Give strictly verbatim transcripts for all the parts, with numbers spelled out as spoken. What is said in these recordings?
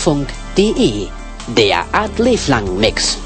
Rundfunk punkt de, der Art Leblang Mix.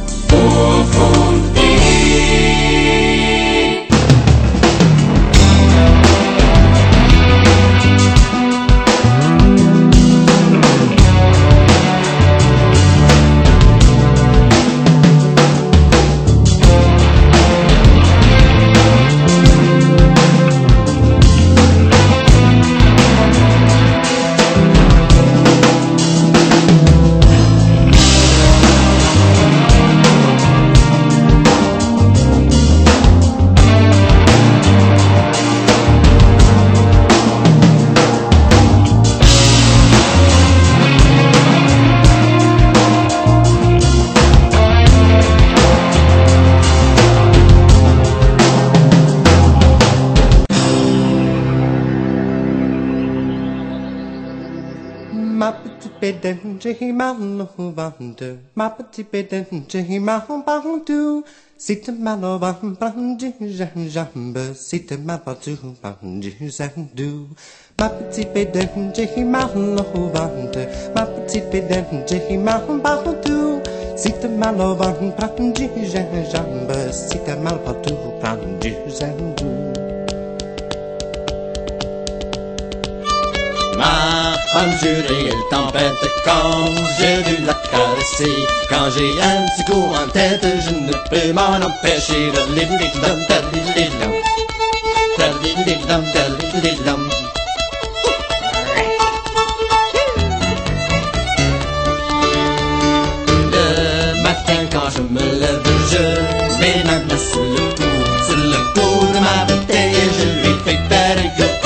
J'ai mal au ventre, ma petite pédale, j'ai mal partout. Si t'es mal au ventre, prends du gingembre. Si t'es mal partout, prends du sandou. Ma petite pédale, j'ai mal au ventre, ma petite pédale, j'ai mal partout. Si t'es mal au ventre, prends du gingembre. Si t'es mal partout, prends du sandou. Ma femme jurée, elle tempête quand j'ai dû la caresser. Quand j'ai un petit coup en tête, je ne peux m'en empêcher. Tadilidam, tadilidam, tadilidam, tadilidam. Le matin quand je me lève, je mets ma main sur le cou, sur le cou de ma bouteille et je lui fais faire le coup.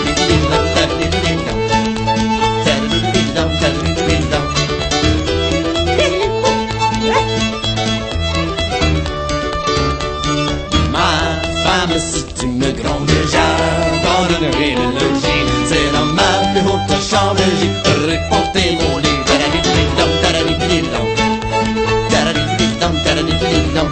Si tu me grondes, j'abandonnerai le logis. C'est dans ma plus haute chambre, j'y ferai porter mon lit. Taradididam, taradididam, taradididam, taradididam.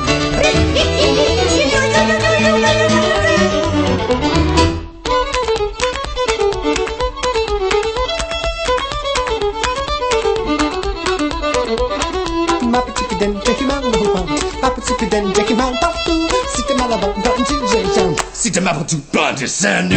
Ma petite pédale, j'ai mal au ventre, ma petite pédale, j'ai mal partout. Si t'es mal au ventre, prends du gingembre. Si t'es mal partout, prends du sandou.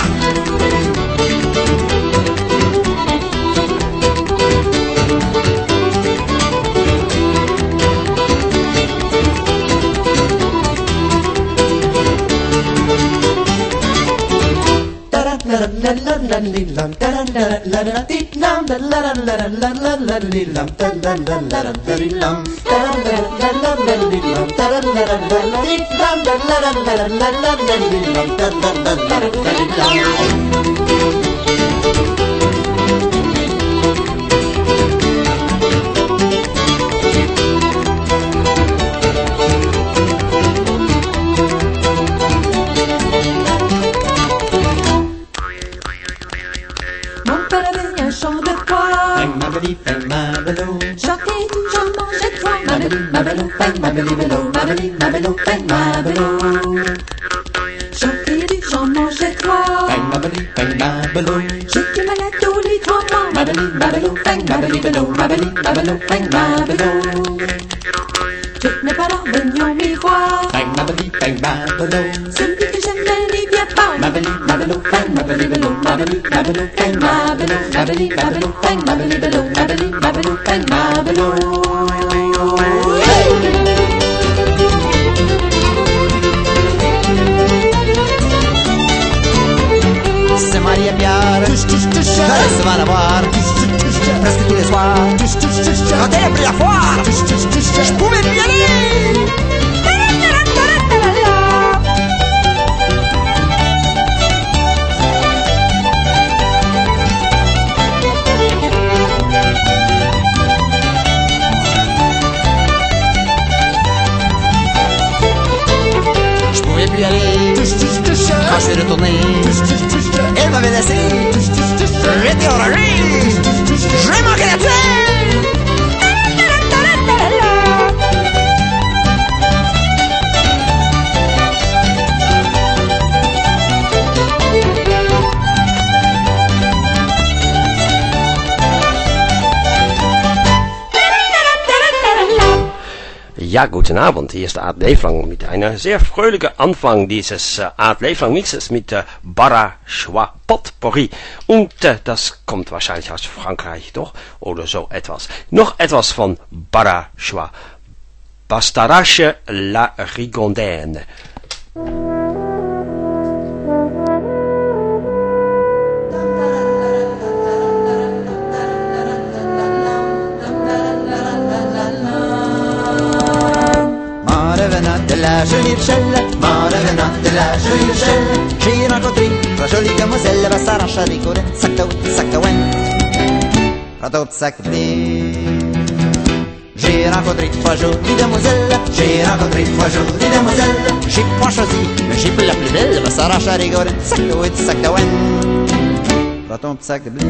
C'est Maria Piara, ça va la voir presque tous les soirs. Quand elle a pris la foire, je pouvais plus y aller. Je pouvais plus y aller. Quand je suis retourné, elle m'avait laissé. J'étais enragé, je manquais la tête. Ja, guten Abend, hier ist Art Leiflang mit einer sehr fröhlichen Anfang dieses äh, Art Leiflang Mixes mit äh, Bara Schwa Potpourri. Und äh, das kommt wahrscheinlich aus Frankreich, doch? Oder so etwas. Noch etwas von Bara Schwa. Bastarache la Rigondaine. De la jolie Rochelle, ma revenant de la jolie Rochelle, j'ai rencontré trois jolies demoiselles, Bastarache à rigoler, sac de oui, sac de wen, ratot sac de blé. J'ai rencontré trois jolies demoiselles, j'ai rencontré trois jolies demoiselles, j'ai pas choisi le jeep la plus belle, Bastarache à rigoler, sac de oui, sac de wen, ratot sac de blé.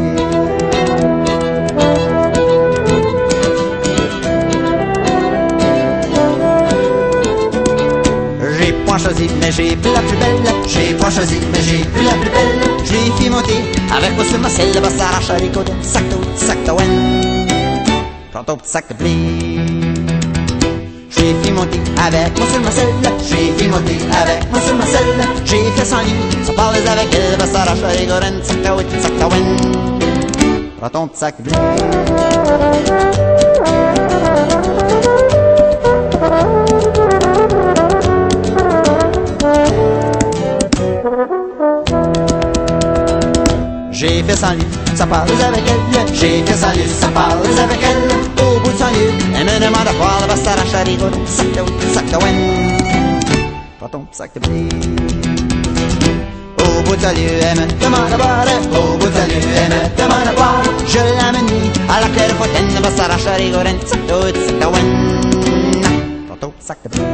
J'ai pas choisi, mais j'ai pris la plus belle. J'ai pas choisi, mais j'ai pris la plus belle. J'ai fait monter avec monsieur Marcel, Bastarache à rigoler, sac de sac de wen, prends ton petit sac de blé. J'ai fait monter avec monsieur Marcel, j'ai fait monter avec monsieur Marcel. J'ai fait sans lui, sans parler avec elle, Bastarache à rigoler, sac de sac de wen, prends ton petit sac de blé. J'ai fait sans lui, ça parle avec elle. J'ai fait sans lui, ça parle avec elle. Au bout de son lieu, elle me demande à voir le Bastarache à rigoler, sac de oui, sac de wen, prends ton sac de blé. Au bout de son lieu, elle me demande à boire. Au bout de son lieu, elle me demande à boire. Je l'amène à la claire fontaine, le Bastarache à rigoler, sac de oui, sac de wen, prends ton sac de blé.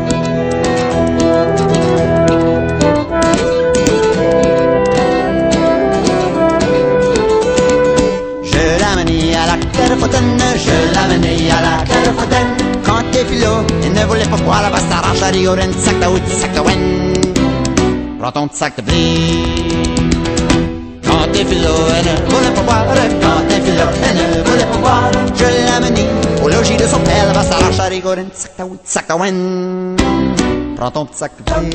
Je l'amenais à la Clairefontaine. Quand t'es philo, il ne voulait pas boire la Bastarache à rigoler, sac de oui, sac de wen, prends ton sac de blé. Quand t'es philo, elle ne voulait pas boire. Quand t'es philo, elle ne voulait pas boire. Je l'amenais au logis de son père, la Bastarache à rigoler, sac de oui, sac de wen, prends ton sac de blé.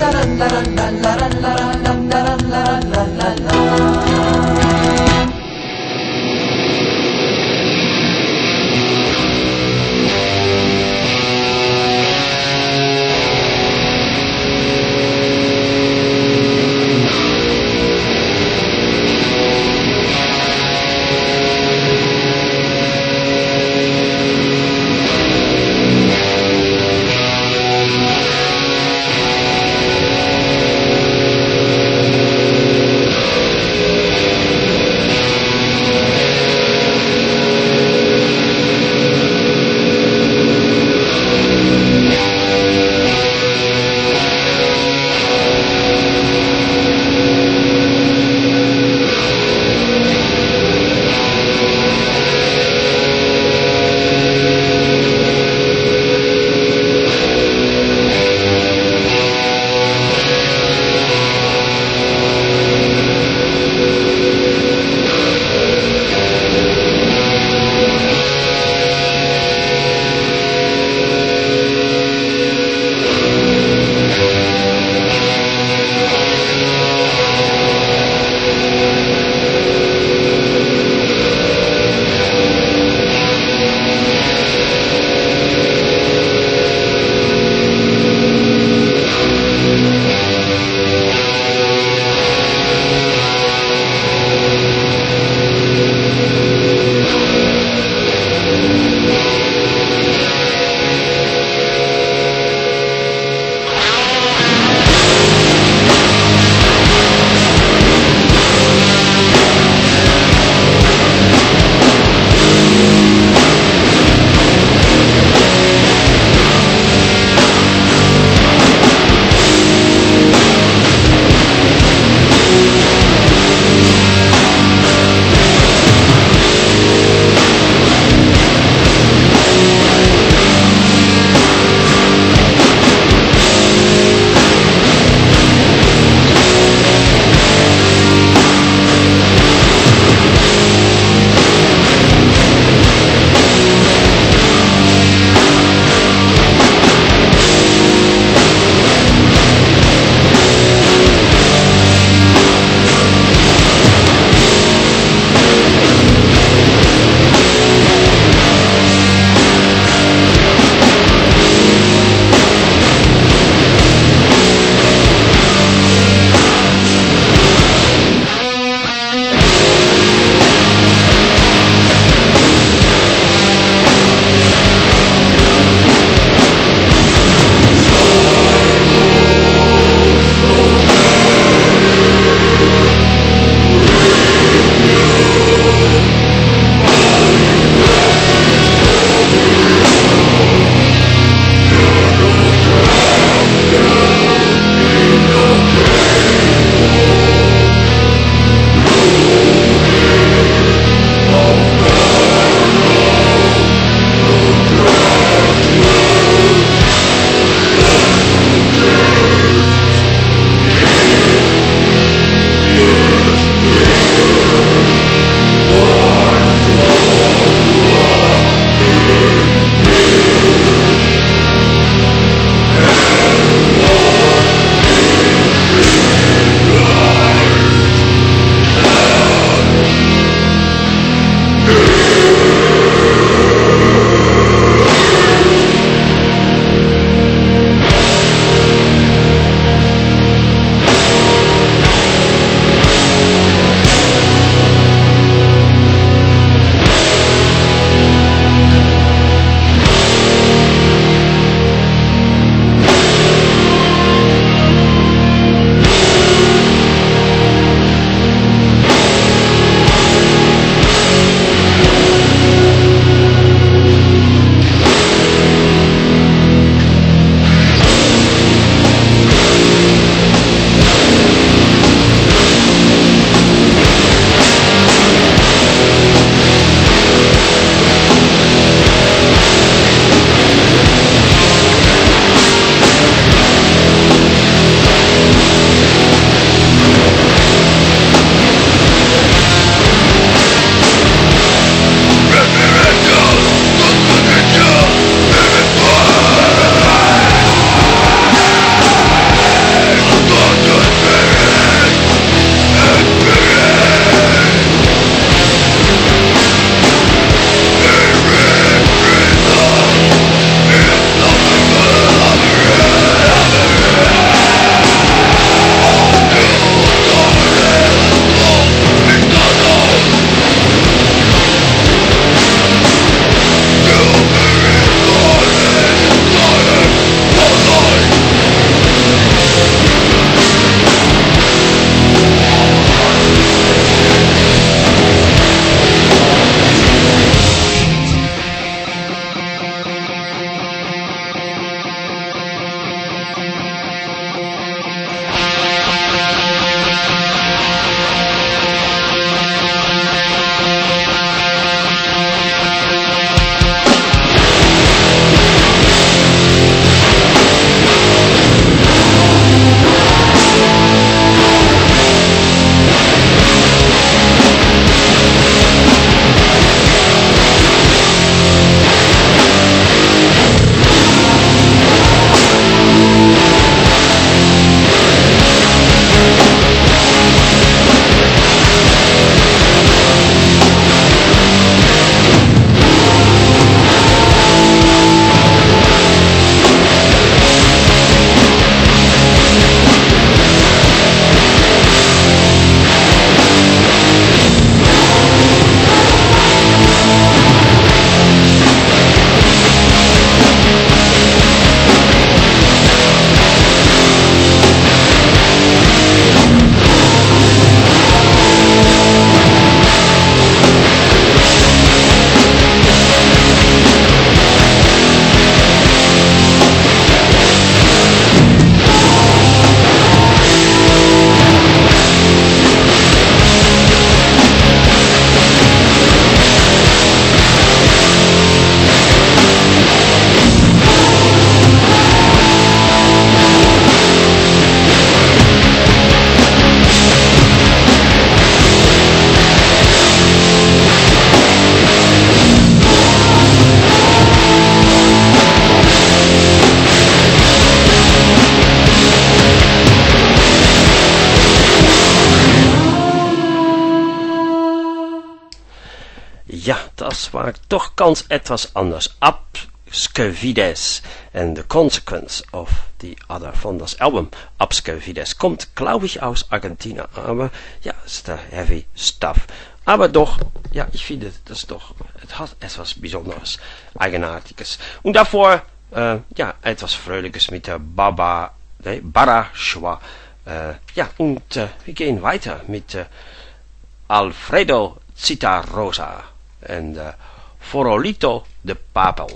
Ja, das war doch ganz etwas anders. Abskevides and the Consequence of the Other von das Album. Abskevides kommt, glaube ich, aus Argentina, aber ja, ist der heavy stuff. Aber doch, ja, ich finde, das doch, es hat etwas Besonderes, Eigenartiges. Und davor, äh, ja, etwas Fröhliches mit der Baba, nee, Barra Schwa. Äh, ja, und äh, wir gehen weiter mit äh, Alfredo Citarrosa und äh, Forolito de Papel.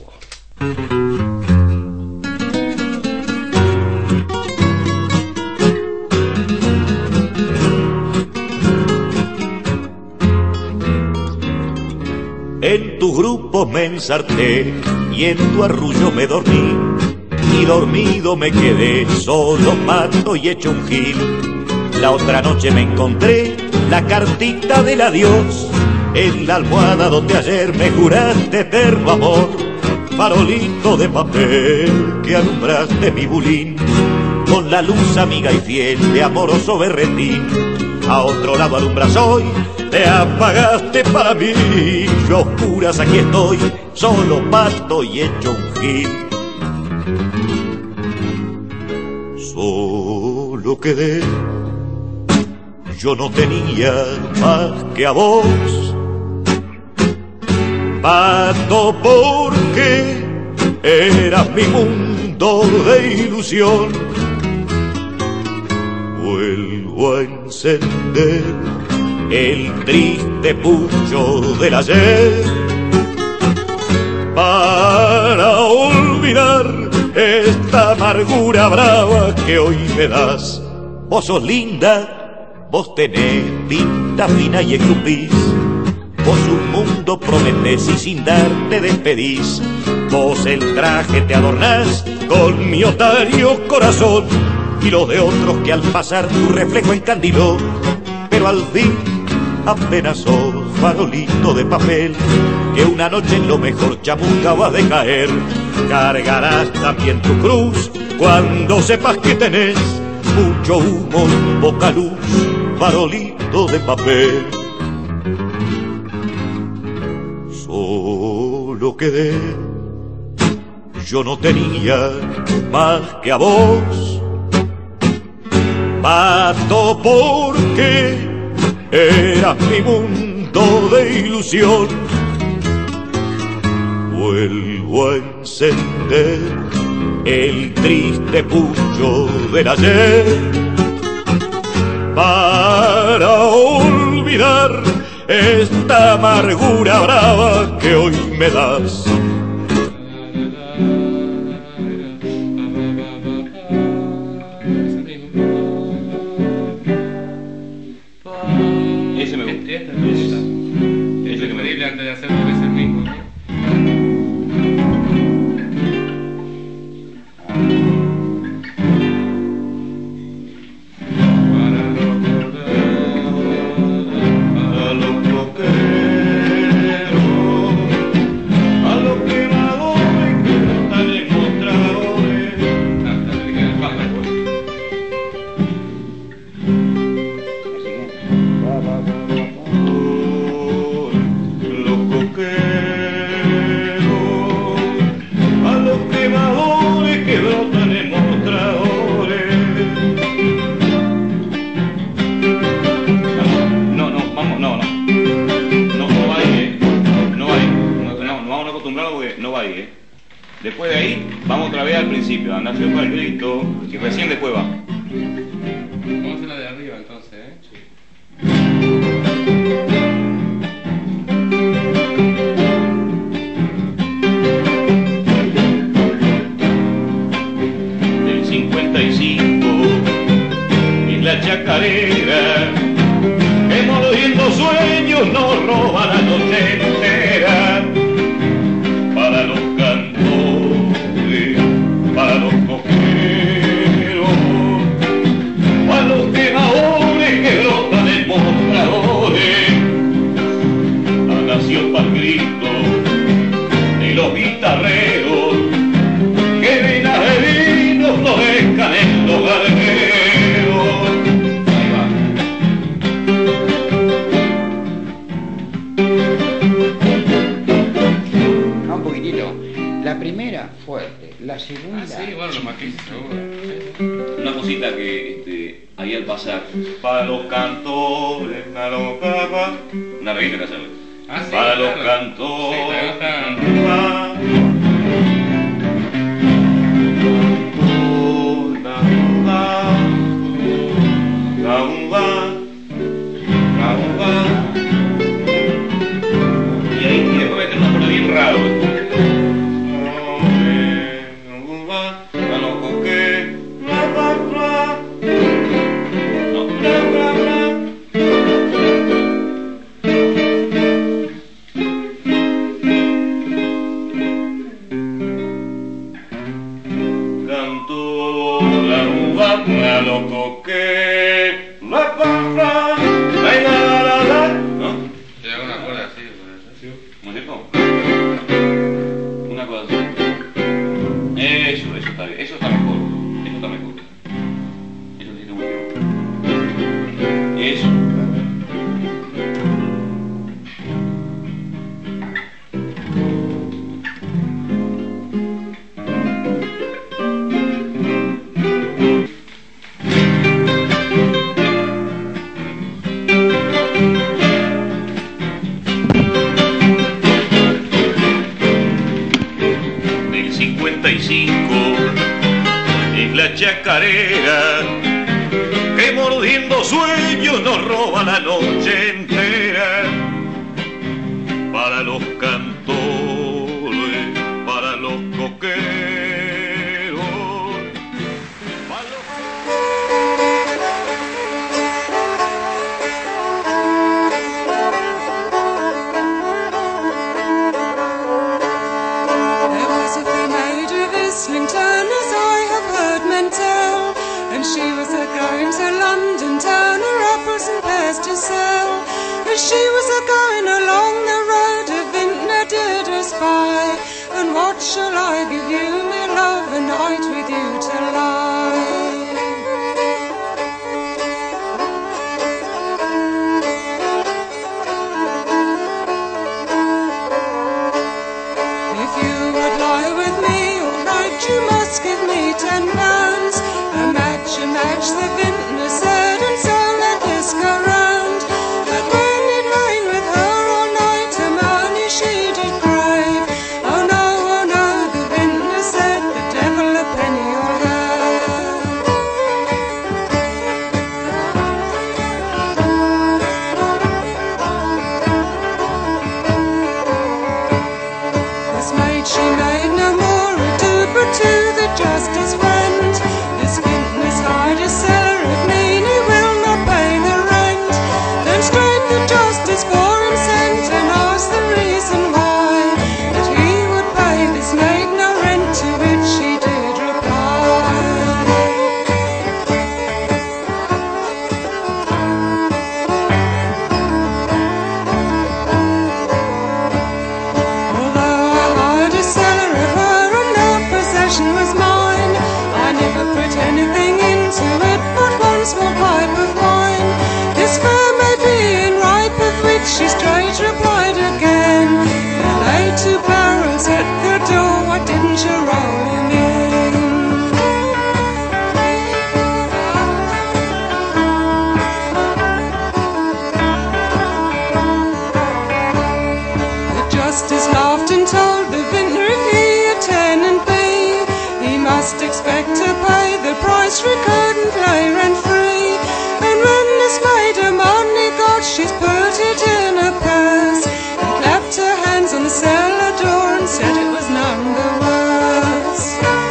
En tu grupo me ensarté y en tu arrullo me dormí, y dormido me quedé solo, pato y hecho un gil. La otra noche me encontré la cartita del adiós en la almohada donde ayer me juraste eterno amor. Farolito de papel que alumbraste mi bulín con la luz amiga y fiel de amoroso berretín. A otro lado alumbras hoy, te apagaste para mí. Yo a oscuras aquí estoy, solo pato y hecho un gil. Solo quedé, yo no tenía más que a vos, pato, porque eras mi mundo de ilusión. Vuelvo a encender el triste pucho del ayer para olvidar esta amargura brava que hoy me das. Vos sos linda, vos tenés pinta fina y escupís, vos un mundo prometés y sin dar te despedís. Vos el traje te adornás con mi otario corazón y los de otros que al pasar tu reflejo encandiló. Pero al fin apenas sos farolito de papel que una noche en lo mejor chamusca vas de caer. Cargarás también tu cruz cuando sepas que tenés mucho humo y poca luz, farolito de papel. Solo quedé, yo no tenía más que a vos, pato, porque eras mi mundo de ilusión. Vuelvo a encender el triste pucho del ayer para olvidar esta amargura brava que hoy me das. Ese me gusta. Este me gusta. Es lo que me dice antes de hacer es el mismo, ¿no? Después de ahí, vamos otra vez al principio, andar para el grito, y recién después va. Vamos a hacer la de arriba entonces, ¿eh? Del cincuenta y cinco es la chacarera, que mordiendo sueños nos roba la noche entera. Para los para los coqueros, para los quemadores que brotan en mostradores, ha nacido para el grito de los guitarreros que venas de vino florezcan en los gargueros. Ahí va. tranquilo. La primera, fuerte. La segunda... Ah, sí, bueno, lo maquillas, seguro. Una cosita que este, ahí al pasar, para los cantores, para los papas, una reguita que hacerle. Ah, sí, para claro. Los cantores, sí, y ahí después meter un acorde bien raro. La loco que la papá la la la la ¿no? Te hago una cosa así, ¿no es cierto? Una cosa así. Eso, eso está bien, eso está mejor, eso está mejor. Eso sí está muy bien. Eso. Es la chacarera que mordiendo sueños nos roba la noche entera. Para los cantores, para los coqueros, para los... Islington, as I have heard men tell, and she was a-going to London town, her apples and pears to sell. As she was a-going along the road, a vintner did her spy, and what shall I give you, me love, a night with you to lie? If you would lie with me, you must give me ten pounds. A match, a match, the vintner said, and so let this go round. But when it rained with her all night, a money she did crave. Oh no, oh no, the vintner said, the devil a penny or this maid she made no more to the justice friend. This vintner's hired a cellar at mean he will not pay the rent. Then straight the justice for him sent, and asked the reason why, that he would pay this maid no rent, to which she did reply. Although I hired a cellar at her, possession was mine, I never put anything into it but one small pipe of wine. This fur may be in ripe, of which she straight replied again. There lay two barrels at the door, why didn't you roll him in? The justice laughed and told the vintner if he had ten and must expect to pay the price we couldn't lay rent free. And when this maid her money got, she's put it in her purse, and clapped her hands on the cellar door and said it was none the worse.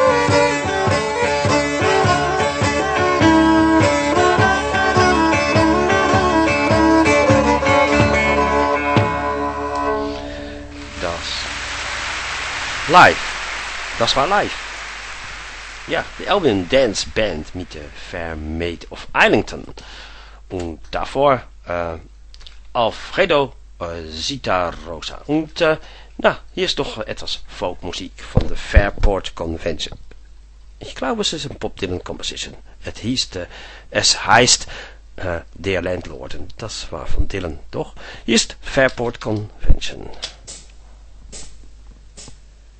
Das live. Das war live. Ja, die Albion Dance Band mit der Fair Maid of Islington. Und davor äh, Alfredo äh, Zitarrosa. Und äh, na, hier ist doch etwas Folkmusik von der Fairport Convention. Ich glaube, es ist ein Bob Dylan Composition. Es, hieß, äh, es heißt äh, Der Landlord. Das war von Dylan, doch? Hier ist Fairport Convention.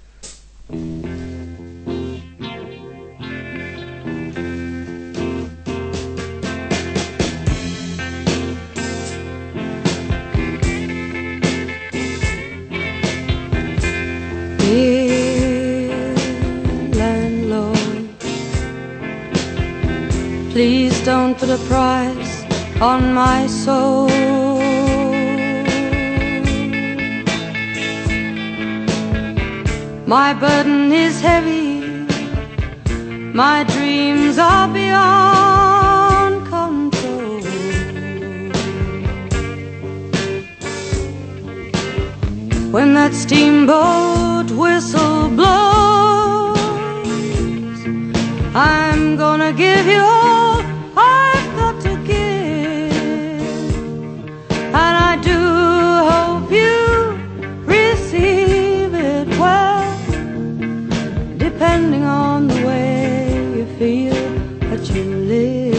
don't put a price on my soul. My burden is heavy, my dreams are beyond control. When that steamboat whistle blows, I'm gonna give you all I've got to give, and I do hope you receive it well, depending on the way you feel that you live.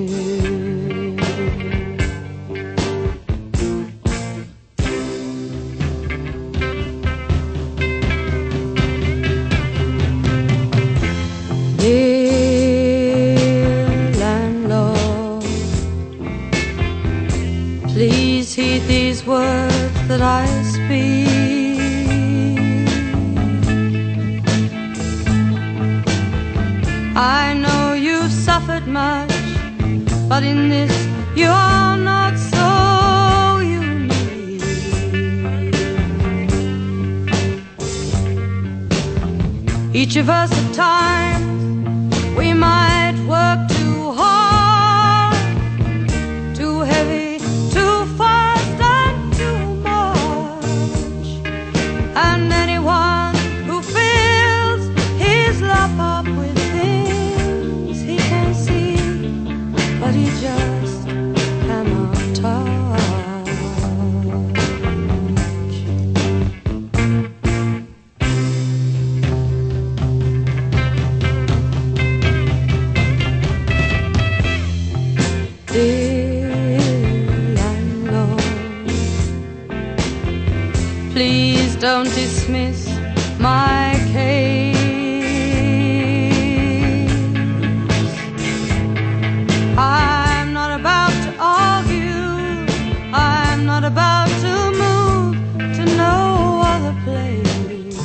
Dear landlord, please heed these words that I speak. I know you've suffered much, but in this you are not so unique. Each of us at times we might work too hard, too heavy, too fast and too much. And anyone who fills his lap up with things he can see, but he just cannot touch. Dear landlord, please don't dismiss my case. I'm not about to argue, I'm not about to move to no other place.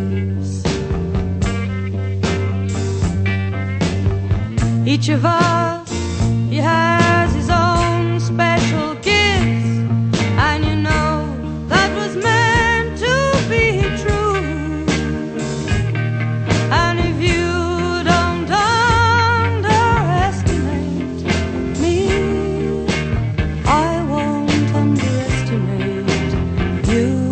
Each of us, he has his own special gifts, and you know that was meant to be true. And if you don't underestimate me, I won't underestimate you.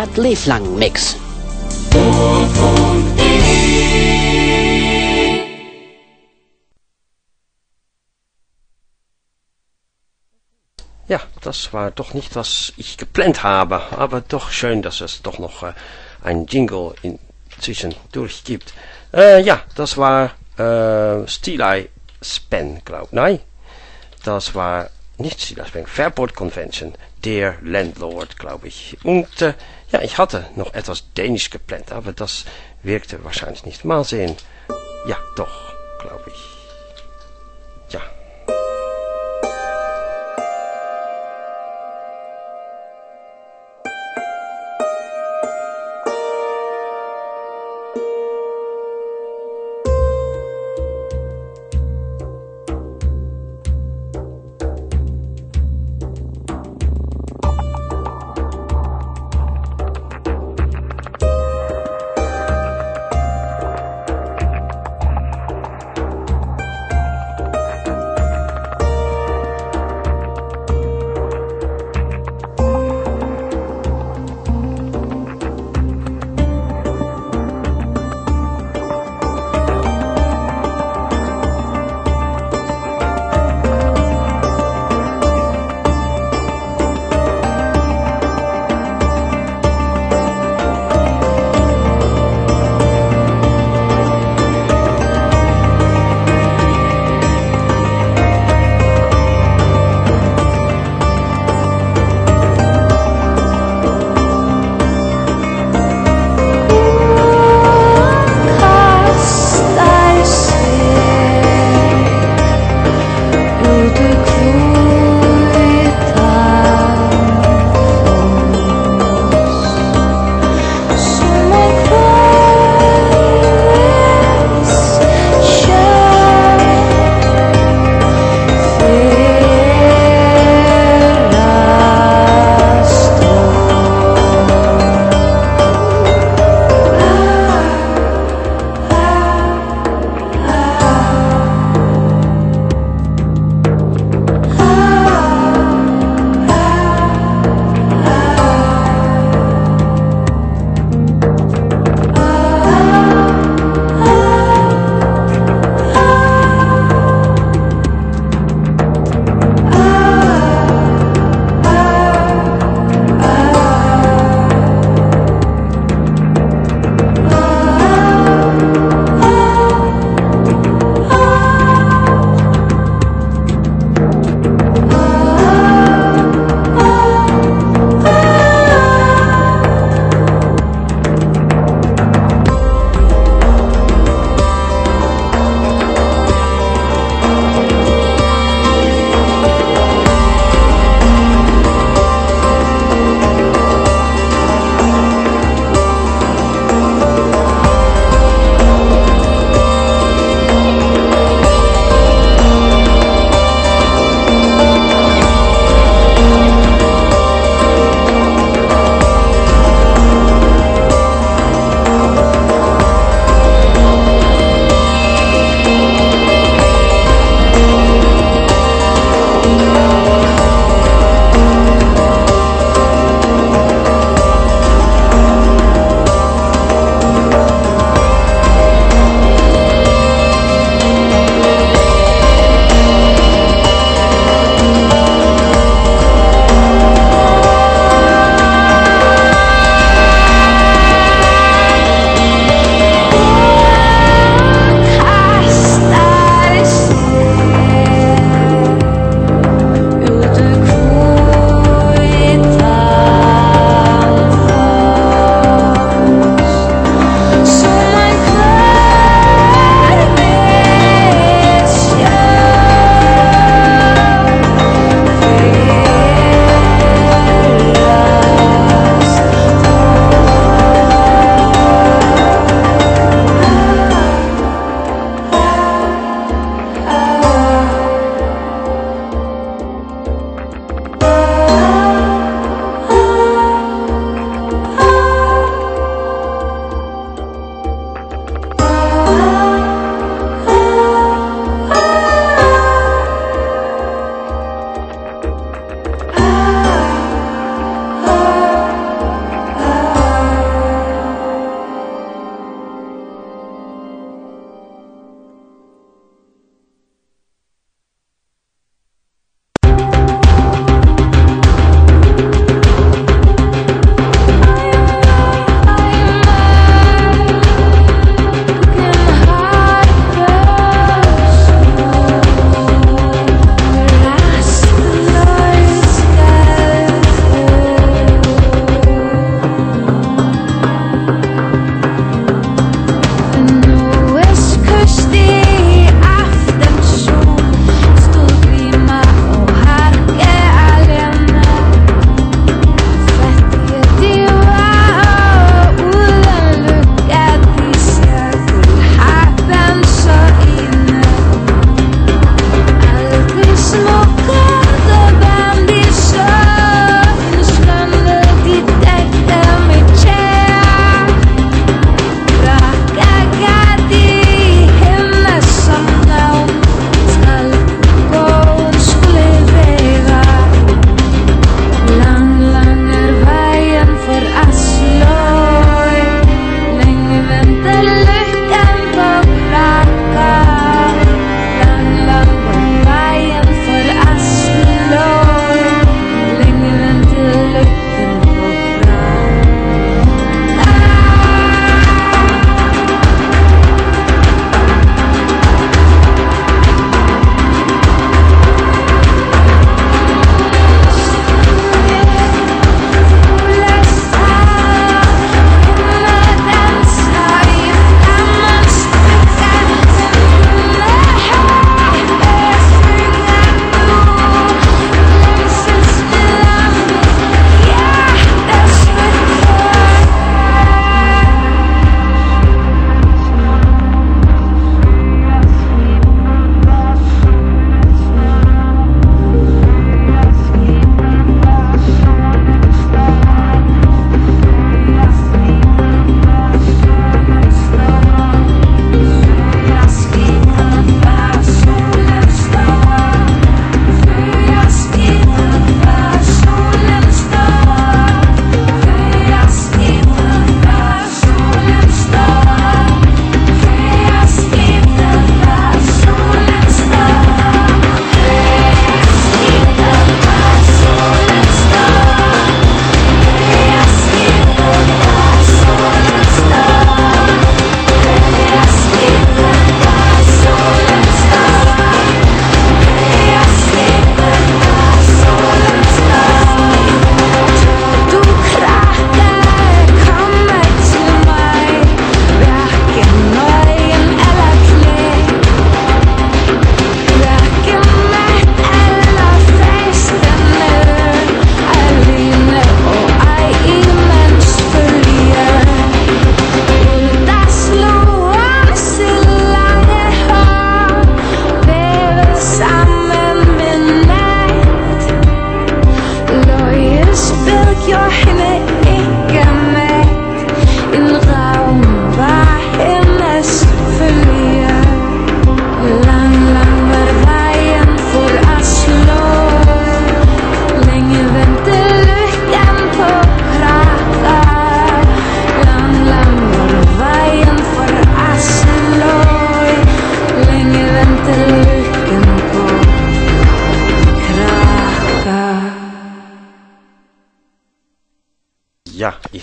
Art Leeflang Mix. Ja, das war doch nicht, was ich geplant habe, aber doch schön, dass es doch noch äh, ein Jingle inzwischendurch gibt. Äh, ja, das war äh, Steeleye Span, glaub nein, das war nicht Steeleye Span, Fairport Convention, der Landlord, glaube ich. Und äh, ja, ich hatte noch etwas Dänisch geplant, aber das wirkte wahrscheinlich nicht. Mal sehen. Ja, doch, glaube ich. Ja.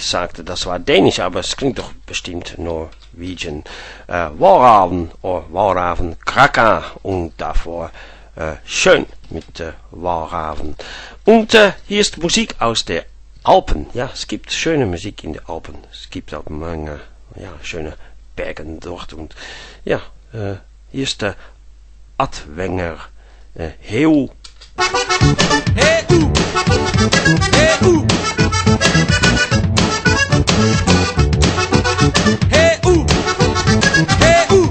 sagte, das war Dänisch, aber es klingt doch bestimmt Norwegian. Äh, Warhaven oder Warhaven Kraka und davor äh, schön mit äh, Warhaven. Und äh, hier ist Musik aus der Alpen. Ja, es gibt schöne Musik in den Alpen. Es gibt auch Menge, ja, schöne Bergen dort. Und ja, äh, hier ist der Adwenger äh, Heu. Hey, uh. Hey, uh. Hey, uh. Hey, uh.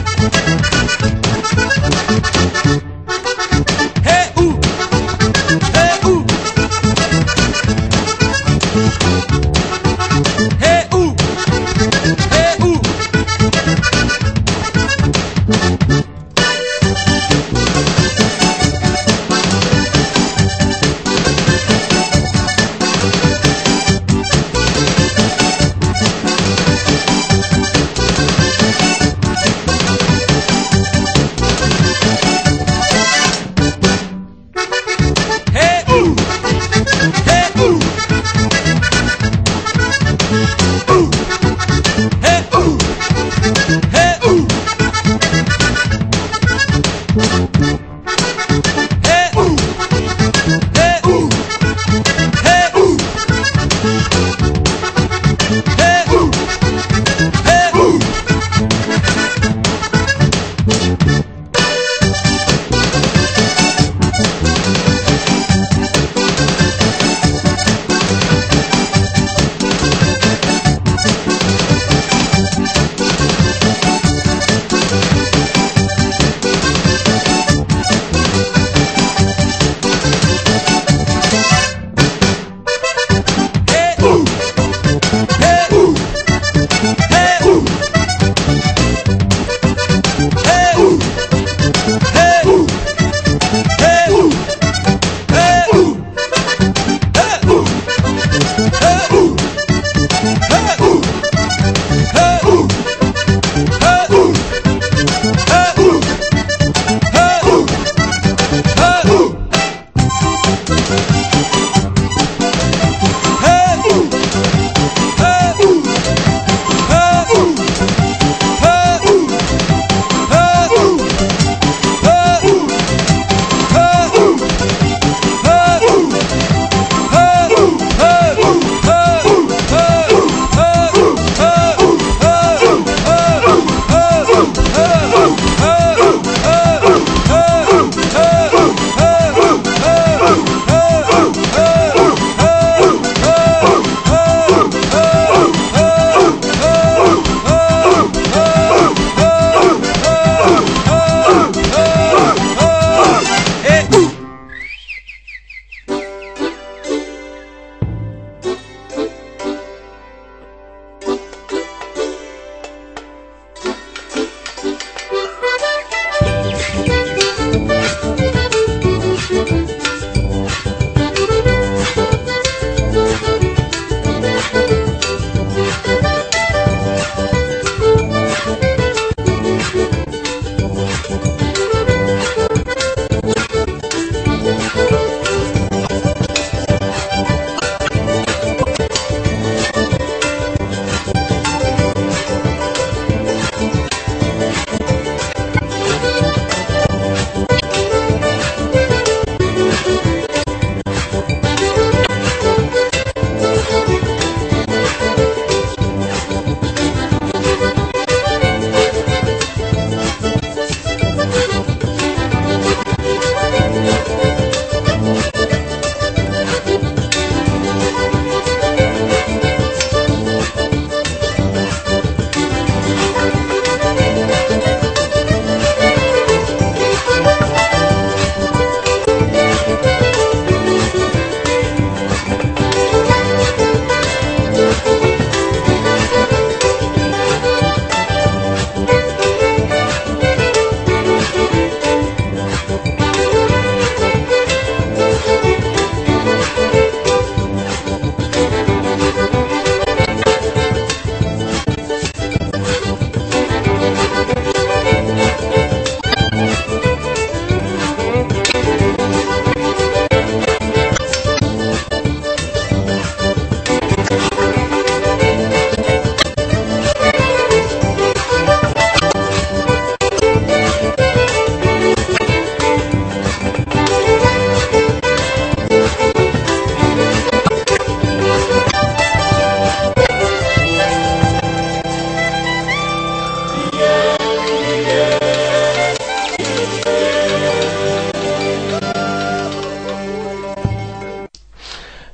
Hey, uh. Hey, uh. Hey, uh. Hey, uh. Hey!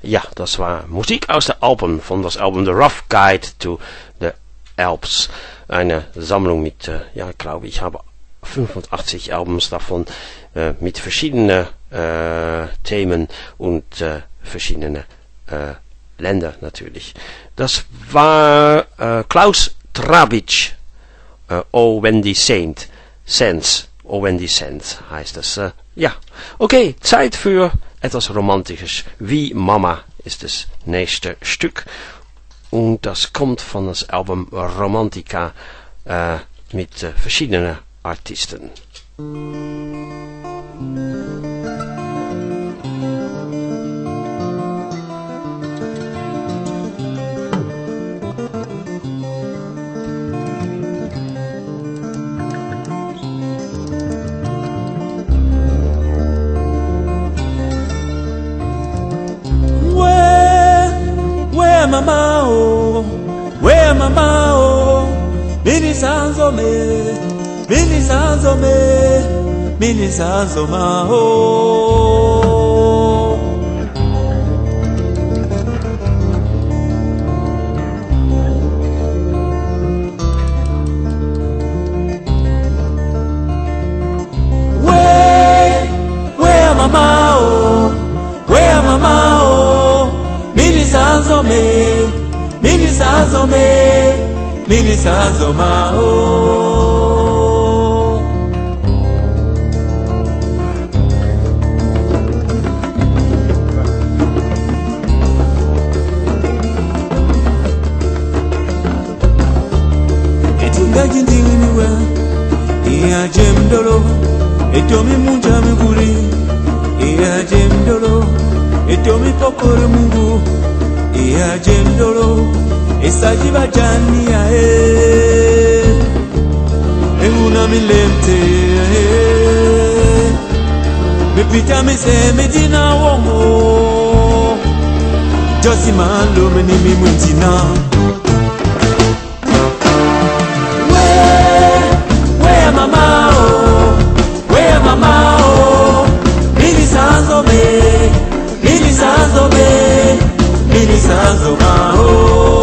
ja, das war Musik aus der Alpen, von das Album The Rough Guide to the Alps. Eine Sammlung mit, äh, ja, glaube ich, habe fünfundachtzig Albums davon, äh, mit verschiedenen äh, Themen und äh, verschiedene äh, Länder natürlich. Das war äh, Klaus Trabitsch, äh, Oh Wendy Saint, Sands, Oh Wendy Sands heißt es. Äh, ja, okay, Zeit für etwas Romantisches. Wie Mama ist das nächste Stück. Und das kommt von das Album Romantica äh, mit äh, verschiedenen Artisten. Where mama oh, where mama oh, mini sanzo me, mini sanzo me, mini sanzo ma oh. Where, where mama oh, where mama oh, mini sanzo me, mini sanzo me, mini sanzo ma oh. Etinga jindiniwe, iya jemdolo, etomi munja miguri, iya jemdolo, etomi pokore mungu, iya jemdolo, esajiba jani ya e, enguna milente e, mepita mise medina womo, josi malo meni mi muntina. Where, where mama oh, where mama oh, mini sanzo me, mini sanzo me, mini sanzo ma oh.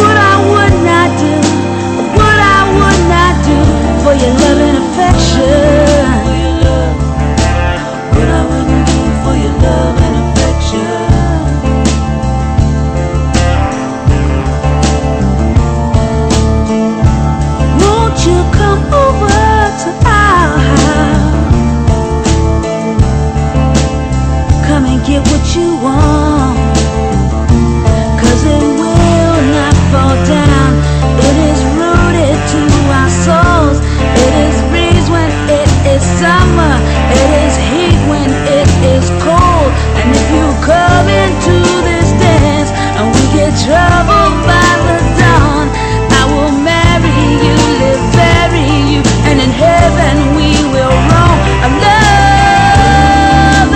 Your love and affection. trouble by the dawn. I will marry you, live, bury you, and in heaven we will roam. A love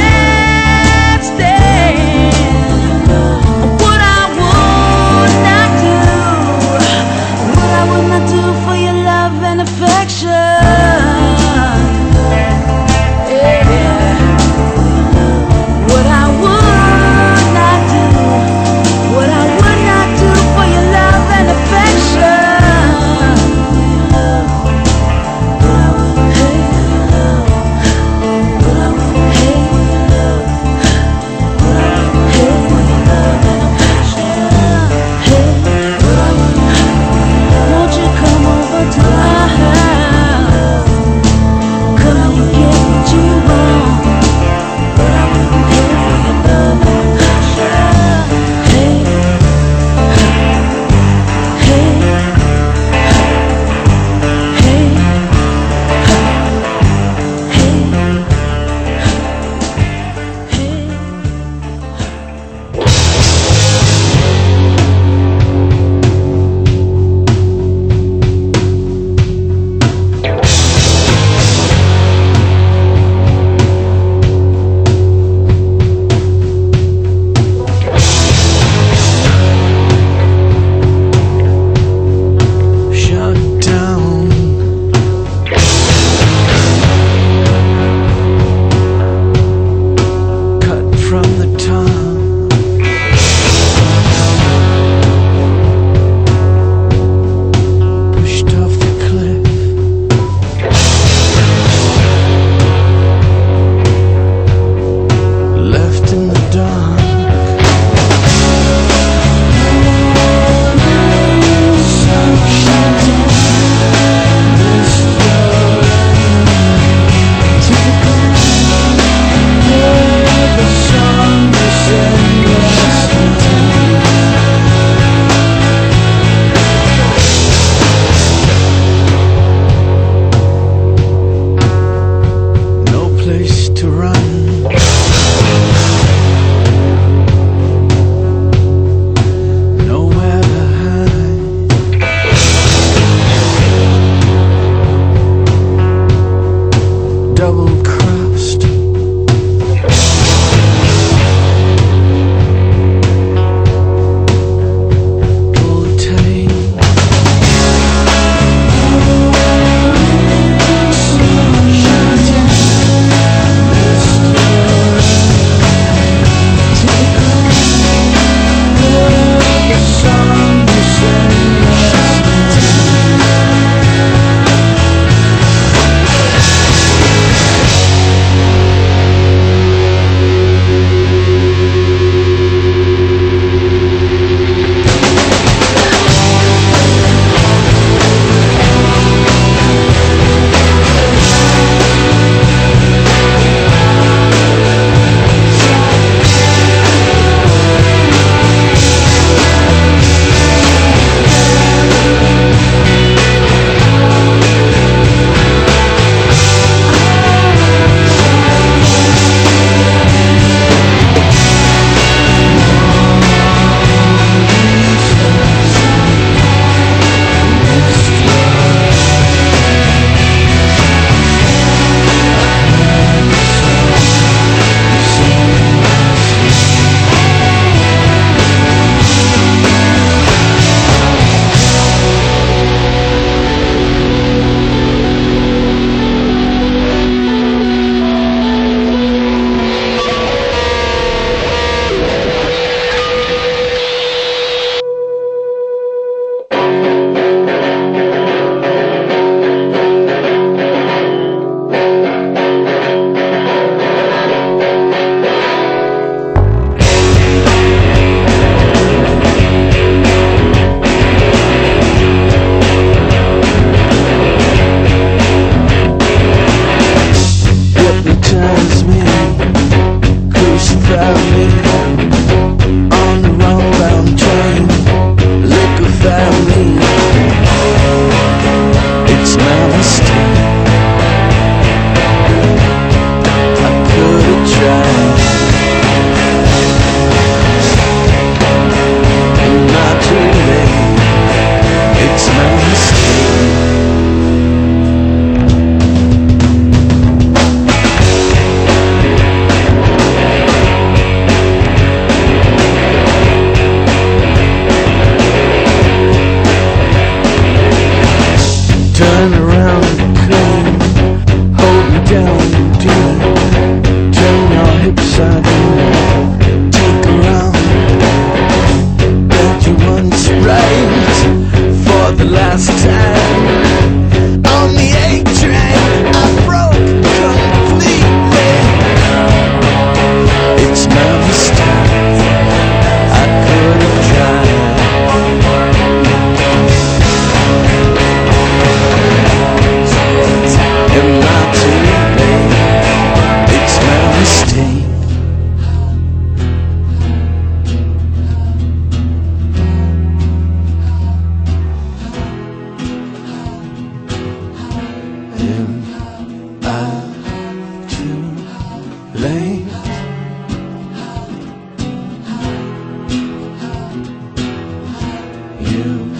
everlasting. What I would not do, what I would not do for your love and affection. What I would not do, what I would not do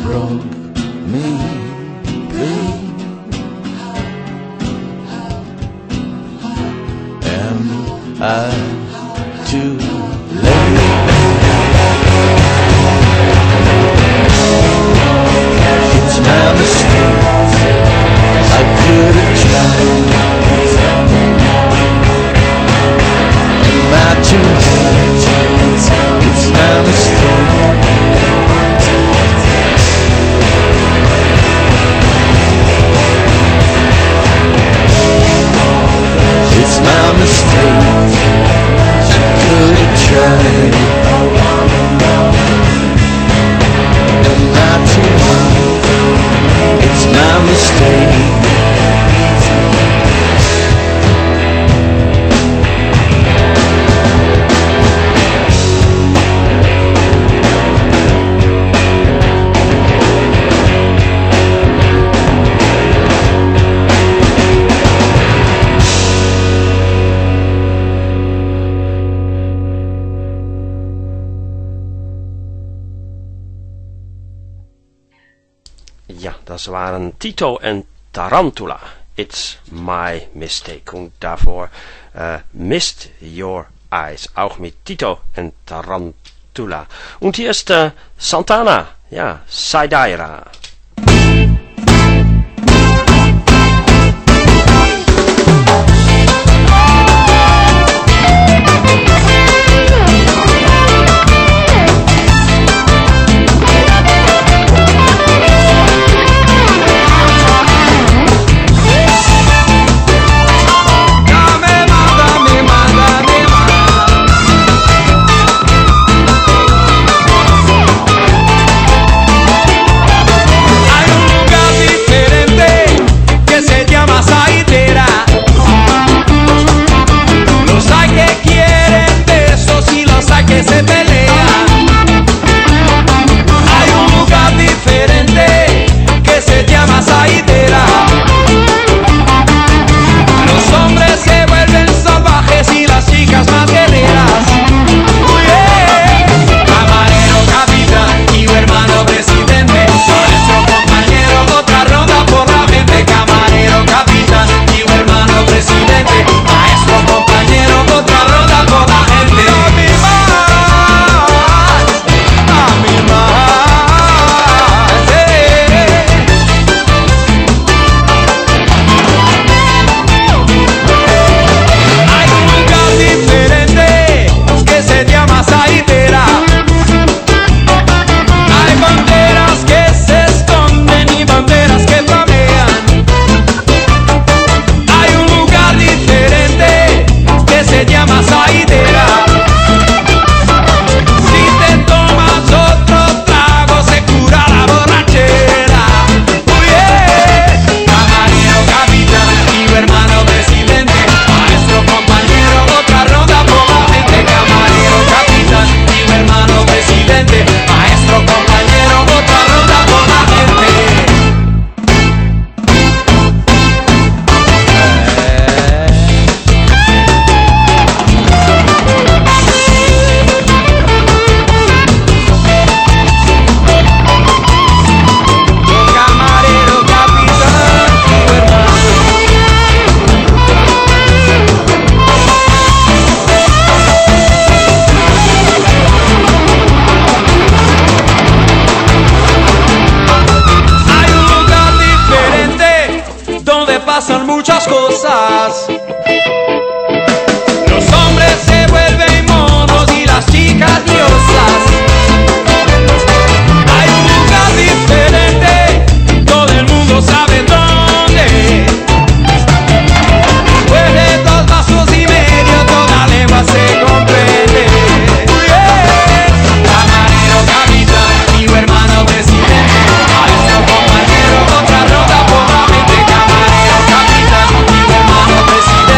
broke me clean. Am I too late? It's my mistake. I could have tried. Am I too late? It's my mistake. It's my mistake. I could have tried. Am I too late? It's my mistake. Ja, das waren Tito en Tarantula. It's my mistake. Und davor uh, Mist Your Eyes. Auch mit Tito en Tarantula. Und hier ist uh, Santana. Ja, Saidaira. Que se pelean. Hay un lugar diferente que se llama Saidera. Los hombres se vuelven salvajes y las chicas más guerreras. Uy, eh. Camarero, capitán y hermano presidente, maestro, compañero, otra ronda por la mente. Camarero, capitán y hermano presidente, maestro, compañero, otra ronda por la gente. Se llama Saidera. Si te tomas otro trago se cura la borrachera. Uy, yeah. Camarero, capitán y hermano presidente, maestro, compañero, otra ronda por la gente. Camarero, capitán y hermano presidente, maestro, compañero, otra ronda por la gente. Pasan muchas cosas. Los hombres se vuelven monos y las chicas diosas. Hay un lugar diferente, todo el mundo sabe dónde. Después de dos vasos y medio toda lengua se comprende. Yeah. Camarero, capitán y hermano presidente, maestro, compañero, otra ronda por la mente. Camarero, capitán y hermano presidente.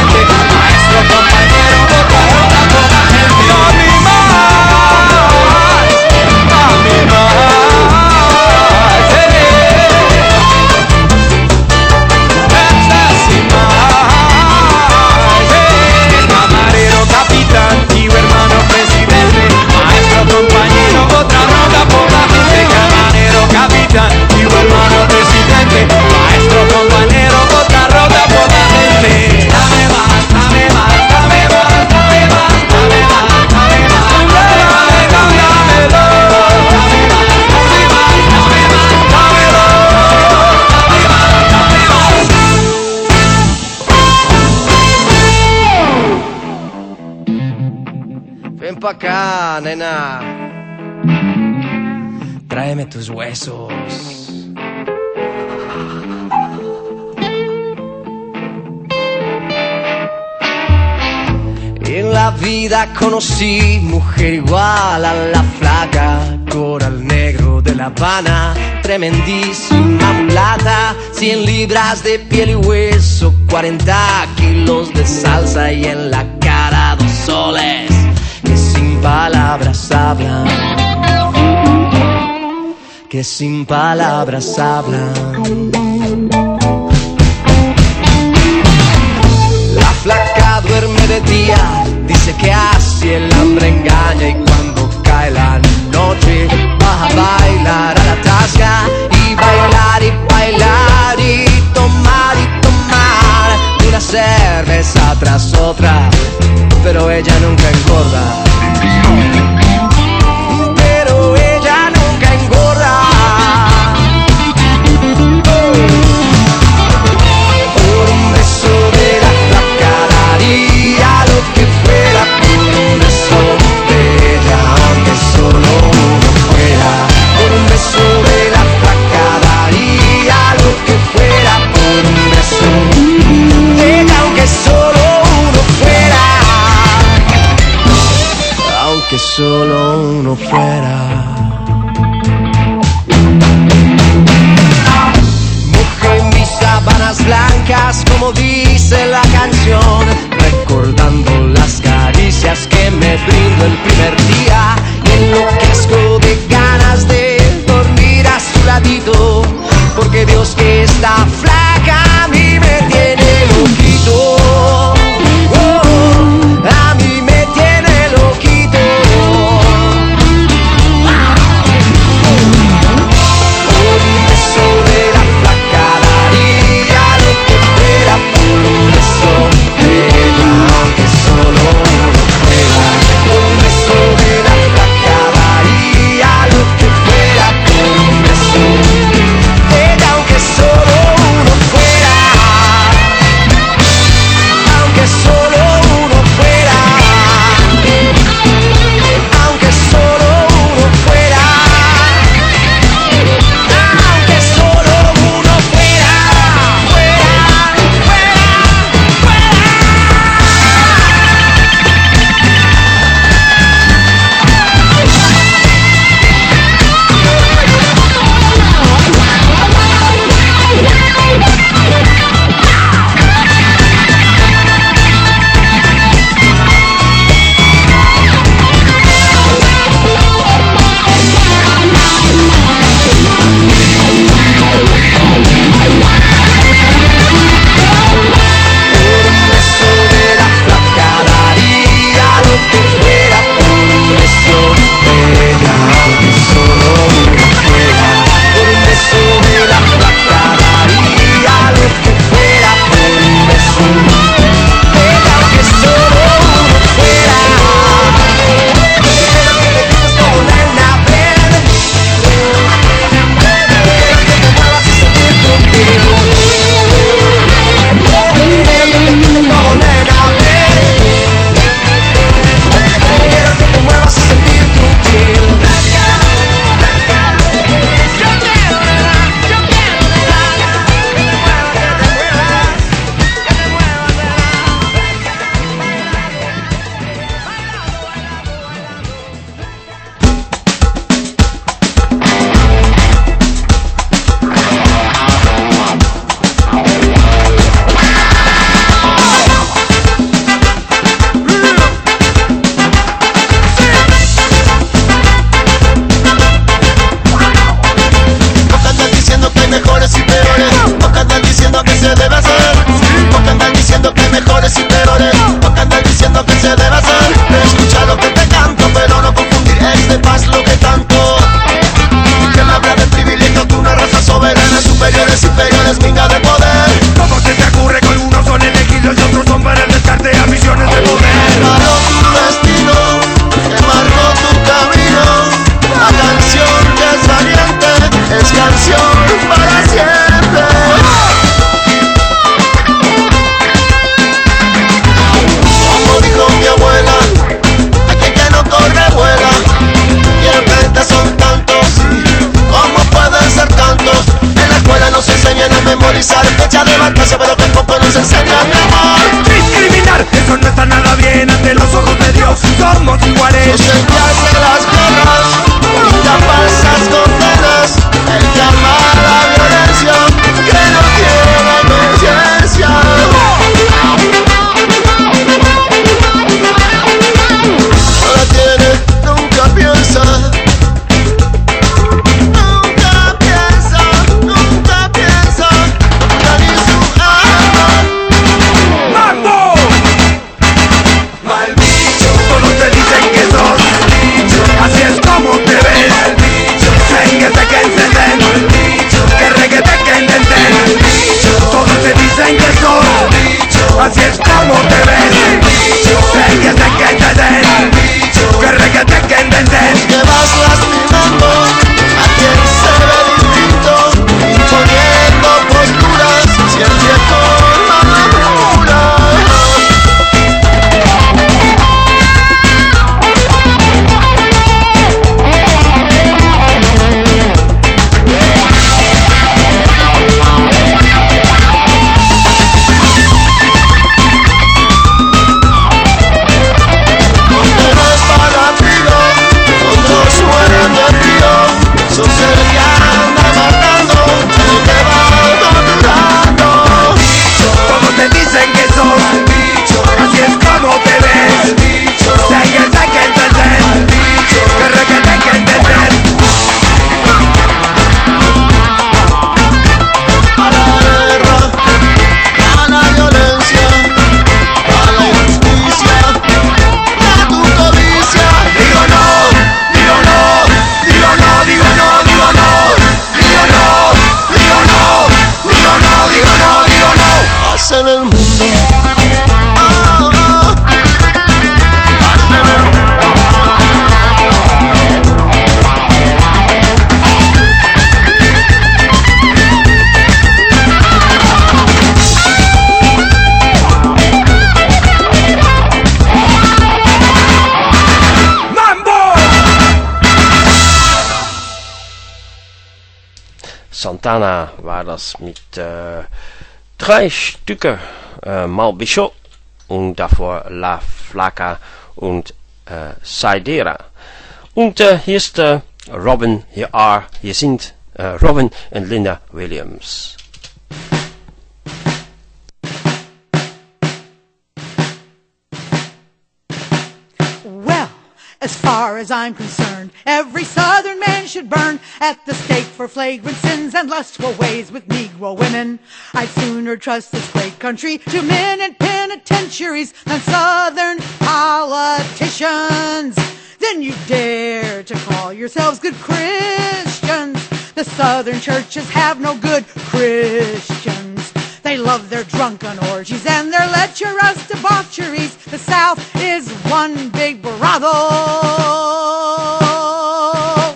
acá, nena. Tráeme tus huesos. En la vida conocí mujer igual a la flaca, coral negro de La Habana, tremendísima mulata, cien libras de piel y hueso, cuarenta kilos de salsa y en la cara dos soles que sin palabras hablan, que sin palabras hablan. La flaca duerme de día, dice que así el hambre engaña, y cuando cae la noche va a bailar a la tasca, y bailar y bailar y tomar y tomar una cerveza tras otra, pero ella nunca engorda, pero ella nunca engorda. Por un beso de la flaca daría lo que fuera, por un beso de ella, aunque solo uno fuera. Por un beso de la flaca daría lo que fuera, por un beso de ella, aunque solo uno fuera, aunque solo uno fuera. Sábanas blancas, como dice la canción, recordando las caricias que me brindó el primer día, y enloquezco de ganas de dormir a su ladito, porque Dios que está flaca a mí me tiene loquito. Oh, a mí me tiene loquito. Por un beso de la flaca daría lo que fuera, por un beso de ella, aunque solo uno fuera. Por un beso de incendiarse las guerras y tapar esas condenas. Él llama a la violencia que no tiene conciencia. No la tiene, nunca piensa. Nunca piensa, nunca piensa. Ya ni su alma. ¡Mambo! Mal bicho, todos te dicen que sos mal bicho, así es como te ves. Mal bicho, reguete que entenden. Mal bicho, que reguete que entenden. Mal bicho, todos te dicen que sos mal bicho, así es como te ves. Mal bicho, reguete que entenden. Mal bicho, que reguete que entenden. Que vas lastimando a quien se ve distinto, imponiendo posturas si el viejo no madura. Condenas para frío, otros mueren de frío. Sos el que anda matando, el que va torturando. Todos te dicen que sos mal bicho, así es como te ves. Mal bicho, reguete que entender. Mal bicho, que reguete que entender. A la guerra, a la violencia, a la injusticia, a tu codicia. Digo no, digo no, digo no, digo no, digo no, digo no, digo no, digo no, digo no, digo no. Paz en el mundo. Ah, ah. Paz en el mundo. ¡Mambo! Santana war das mit äh, drei Stücke äh, Mal Bicho und davor La Flaca und äh, Saidera. Und äh, hier ist äh, Robin, hier, are, hier sind äh, Robin und Linda Williams. Well, as far as I'm concerned, every Southern man should burn at the stake for flagrant sins and lustful ways with Negro women. I'd sooner trust this great country to men in penitentiaries than Southern politicians. Then you dare to call yourselves good Christians. The Southern churches have no good Christians. They love their drunken orgies and their lecherous debaucheries. The South is one big brothel.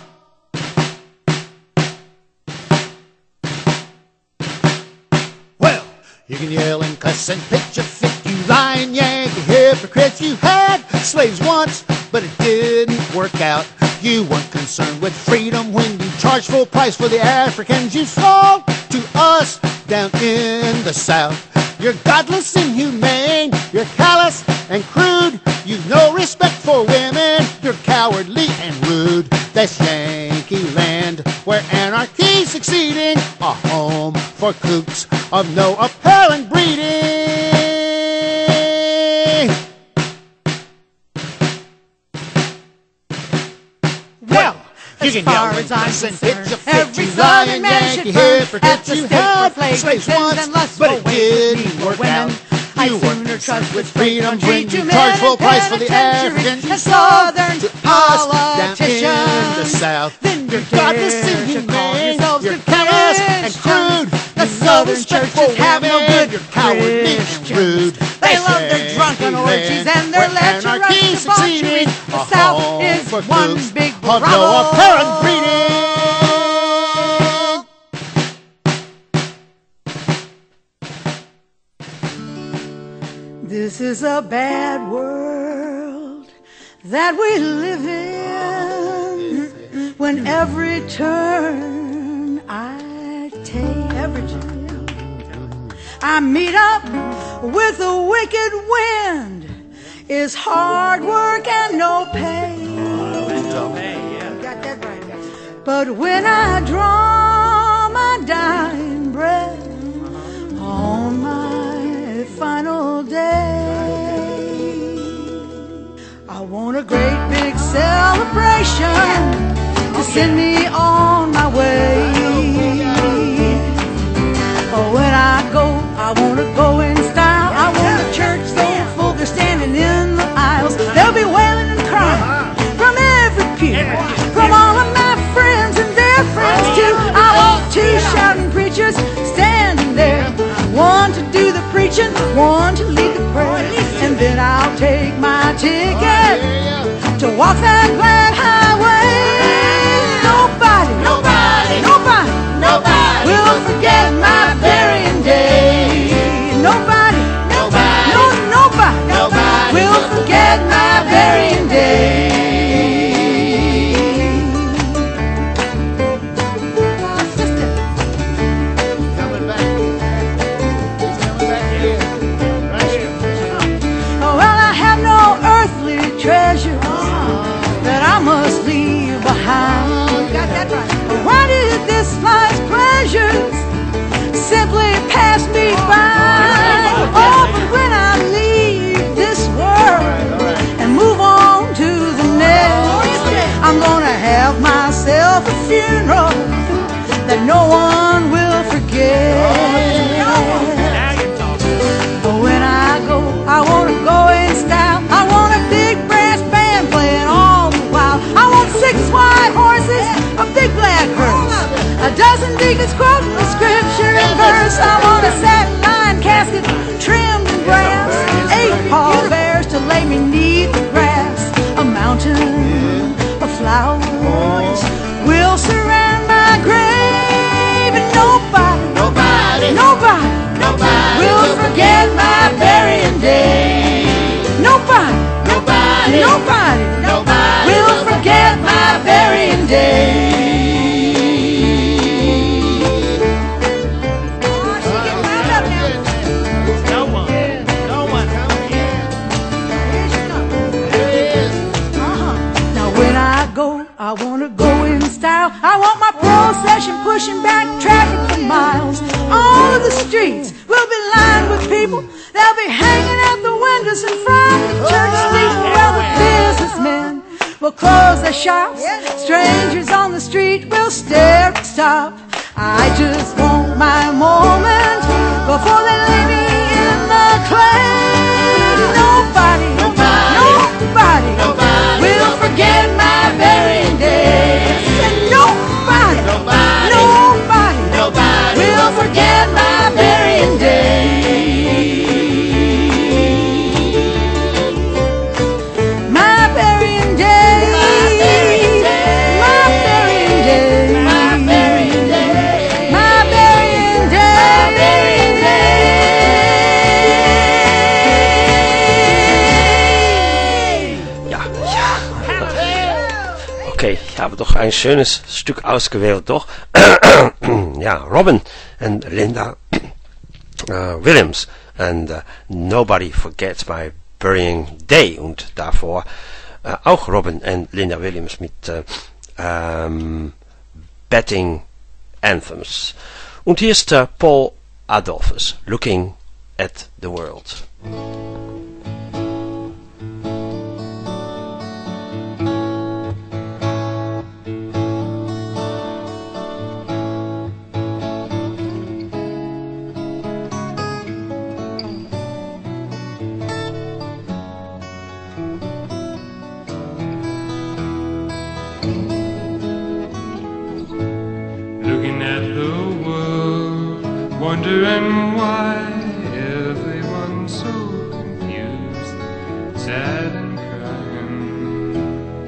Well, you can yell and cuss and pitch a fit, you lying Yankee hypocrites. You had slaves once, but it didn't work out. You weren't concerned with freedom when you charged full price for the Africans you sold to us down in the South. You're godless, inhumane, you're callous and crude. You've no respect for women, you're cowardly and rude. That's Yankee land, where anarchy's succeeding, a home for kooks of no apparent breeding. Well, you can yell and cuss and pitch a fit, you lying Yankee hypocrites. You had slaves once, but it didn't work out. You weren't concerned with freedom when you charged full price for the Africans you sold to us down in the South. Then you're godless, inhumane, you're callous and crude. The Southern churches have no good, you're cowardly and rude. They love their drunken orgies and their lecherous debaucheries. The South is one big of brothel. no apparent breeding. This is a bad world that we live in. When every turn I take, every turn I meet up with a wicked wind. Is hard work and no pay. But when I draw my dying breath on my final day, I want a great big celebration to send me on my way. Oh, when I go, I want to go in style. I want a church so full they're standing in the aisles. They'll be wailing and crying from every pew, from all of my friends and their friends too. I want two shouting preachers standing there, one to do the preaching, one to lead the prayer. And then I'll take my ticket to walk that glad highway. Nobody, nobody, nobody, nobody will forget my burying day. Nobody, nobody, no, nobody, nobody will forget my burying day. Treasures that I must leave behind. Why did this life's pleasures simply pass me by? Oh, but when I leave this world and move on to the next, I'm gonna have myself a funeral that no one will forget. But when I go, I wanna go in style. I want a big brass band playing all the while. I want six white horses, a big black hearse, a dozen deacons quoting the scripture in verse. I want a satin lined casket trimmed in brass, eight pallbearers to lay me neath the grass. A mountain of flowers will surround my grave, and nobody, nobody, nobody, nobody will forget my burying day. Nobody, nobody, nobody, nobody will forget my burying day. No one, no one. Uh-huh. Now when I go, I want to go in style. I want my procession pushing back traffic for miles. All of the streets will be lined with people. They'll be hanging out the windows in front of the church steeple. Well, the businessmen will close their shops. Strangers on the street will stare and stop. I just want my moment before they lay me in the clay. Nobody, nobody, nobody, nobody will forget my burying day. And nobody, nobody, nobody, nobody will forget my burying day. Okay, ich habe doch ein schönes Stück ausgewählt, doch? Ja, Robin und Linda uh, Williams and uh, Nobody Forgets My Burying Day. Und davor uh, auch Robin und Linda Williams mit uh, um, Betting Anthems. Und hier ist uh, Paul Adolphus, Looking at the World. Wondering why everyone's so confused, sad and crying.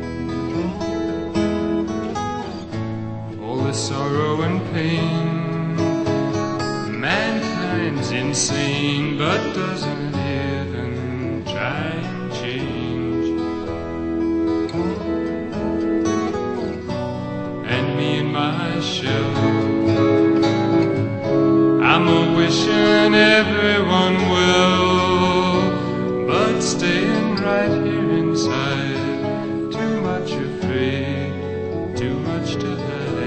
All the sorrow and pain, mankind's insane, but doesn't even try and change. And me in my shell, I'm a wishing everyone will, but staying right here inside, too much afraid, too much to hide.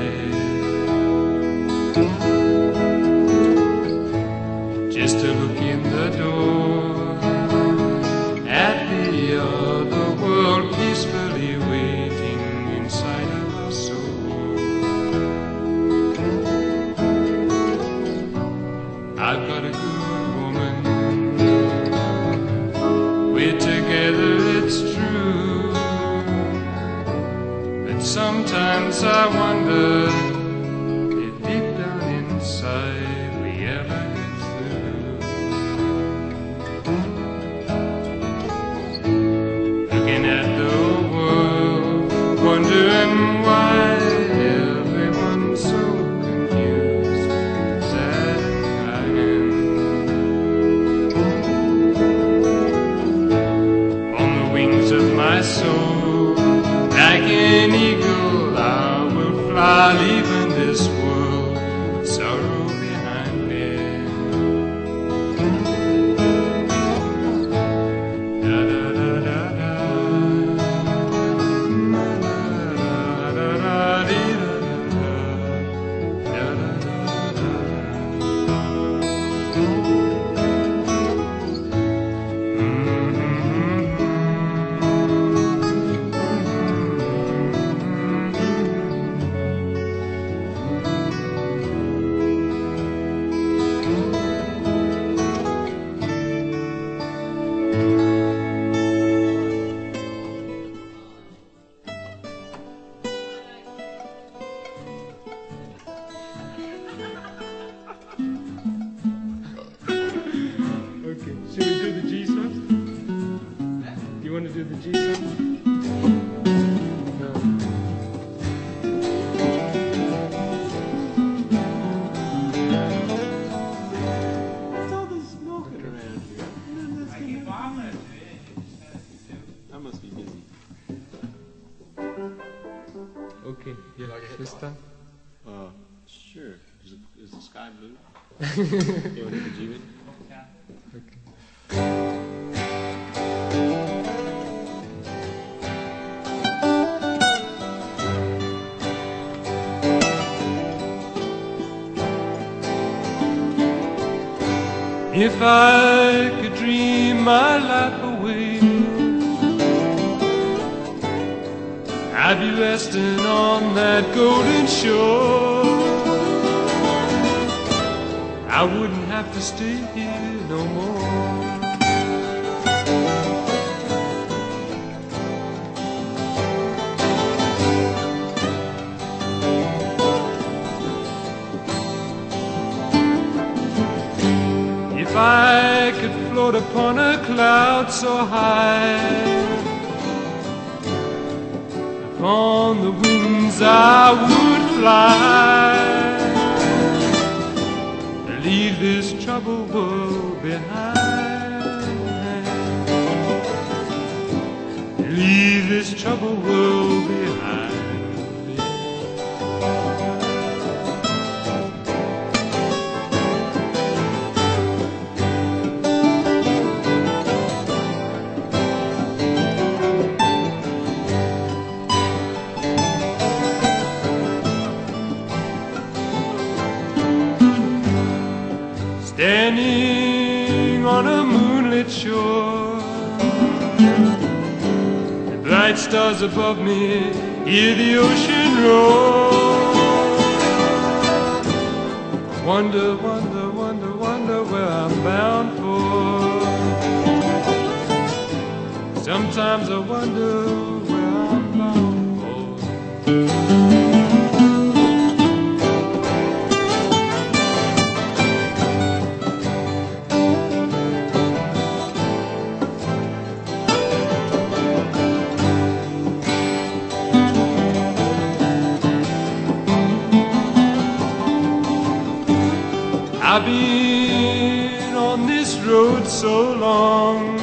this world with sorrow behind me. Da da da da da. Da da da dee da da. Da da da da. Okay, should we do the G subs? You want to do the G subs? No. What's all this smoking around here? I must be busy. Okay, yeah, this time? Uh, sure. Is, it, is the sky blue? You want to do the G with? If I could dream my life away, I'd be resting on that golden shore. I wouldn't have to stay here no more. If I could float upon a cloud so high, upon the wings I would fly, leave this troubled world behind, leave this troubled world behind. Standing on a moonlit shore, the bright stars above me, hear the ocean roar. Wonder, wonder, wonder, wonder where I'm bound for. Sometimes I wonder where I'm bound for. I've been on this road so long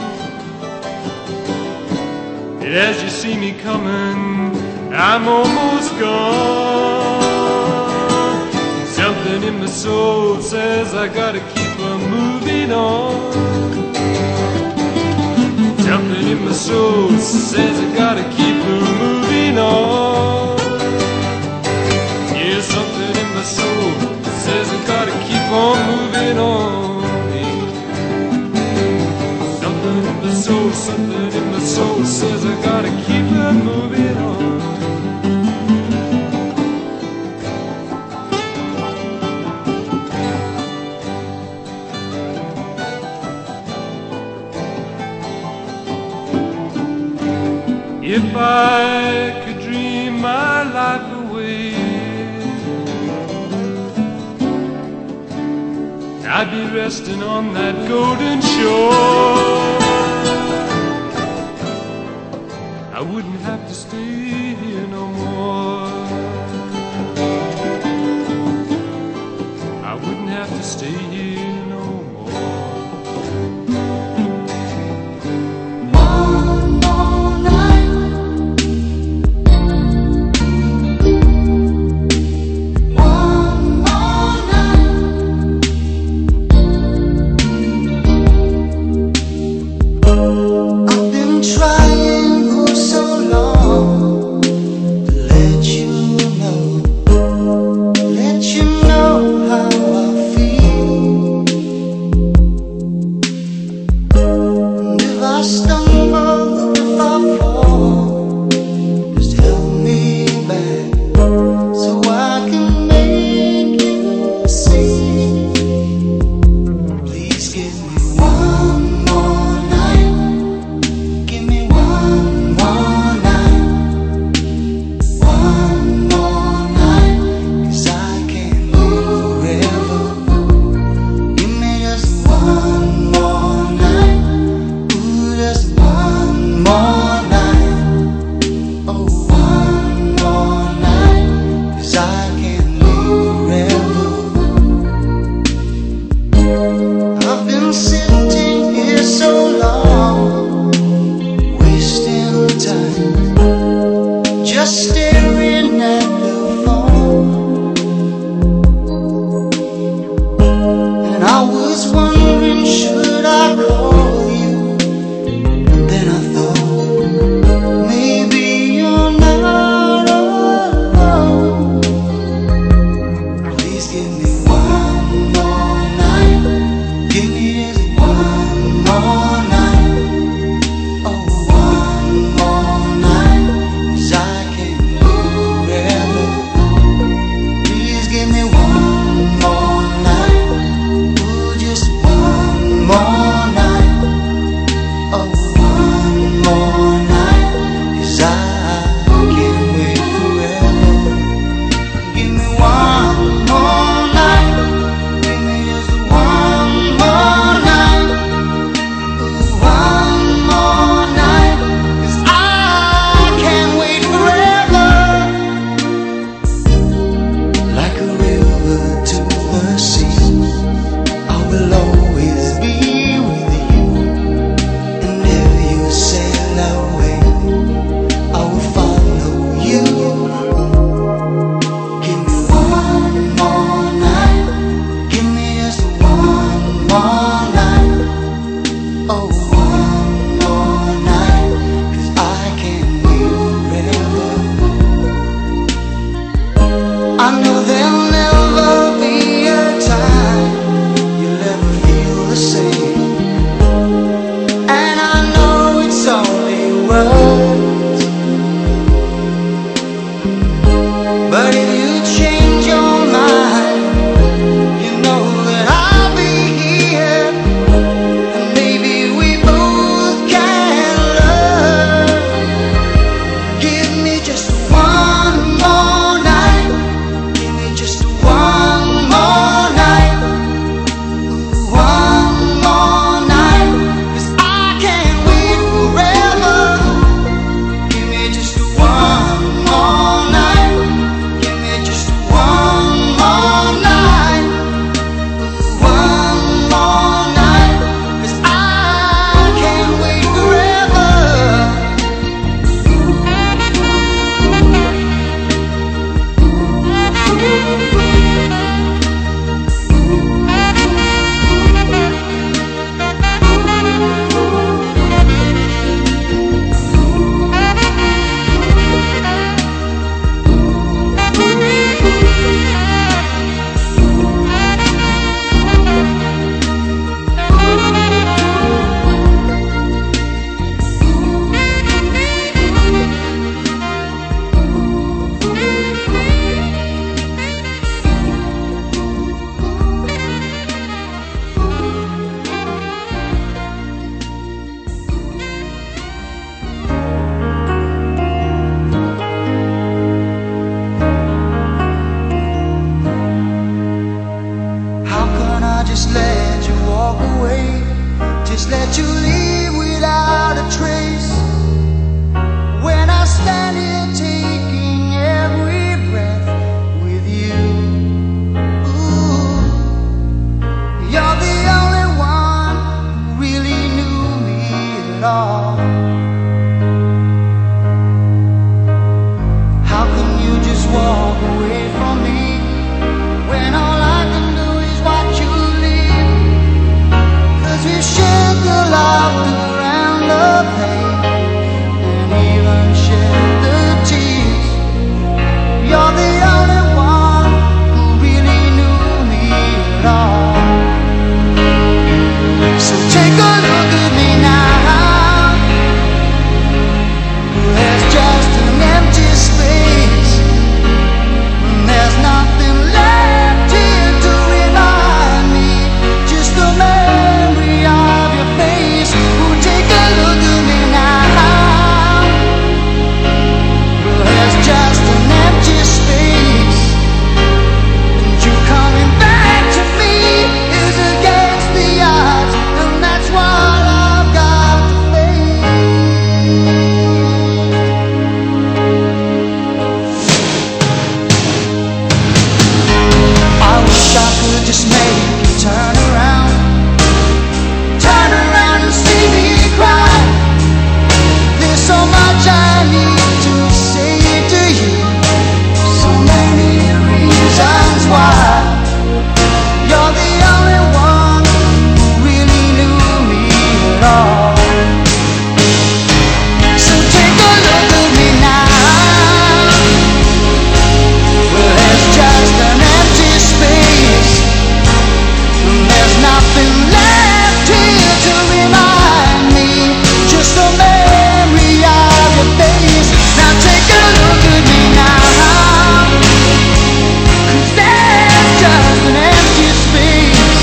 that as you see me coming, I'm almost gone. Something in my soul says I gotta keep on moving on. Something in my soul says I gotta keep on moving on. Yeah, something in my soul says I gotta keep on moving on. Something in my soul, something in my soul says I gotta keep on moving on. If I could dream my life away, I'd be resting on that golden shore. I wouldn't have to stay here no more. I wouldn't have to stay here no more. One more night. One just let you leave without a trace. When I stand here taking every breath with you, ooh, you're the only one who really knew me at all. How can you just walk away from me when all I can do is watch you leave? 'Cause we shared the laughter and the pain, and even shared the tears. You're the only one who really knew me at all. So take a look at me now. There's just an empty space. There's nothing left here to remind me. Just the memory of your face. Oh, take a look at me now. There's just an empty space, and you coming back to me is against the odds, and that's what I've got to face. I wish I could just make you turn around, turn around and see me cry. There's so much I need to say to you, so many reasons why. You're the only one who really knew me at all. So take a look at me now. Well, there's just an empty space, and there's nothing left here to remind me. Just the memory of your face. Now take a look at me now. 'Cause there's just an empty space,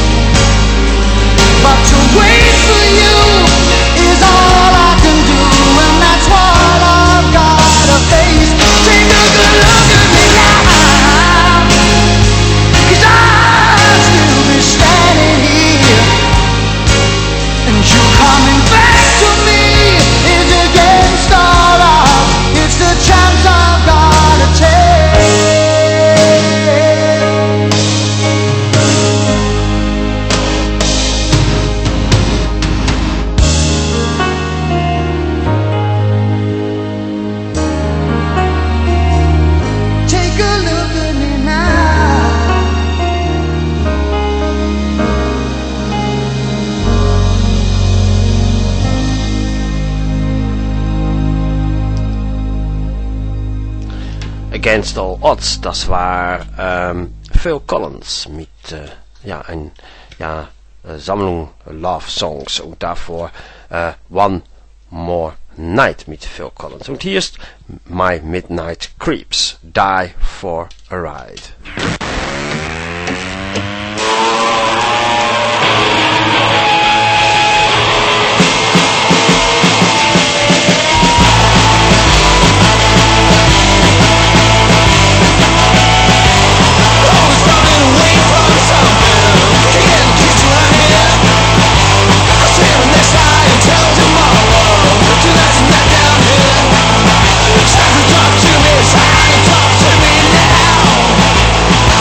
but to wait for you is all I can do, and that's what I've gotta face. Take a good look at me now, 'cause I'll still be standing here, and you coming back to me is against all odds. It's the chance I've gotta take. Take a look at me now. Against All Odds, das war ähm, Phil Collins mit äh, ja, ein, ja, äh, Sammlung Love Songs und davor äh, One More Night mit Phil Collins. Und hier ist My Midnight Creeps, Die for a Ride. Talk to me now.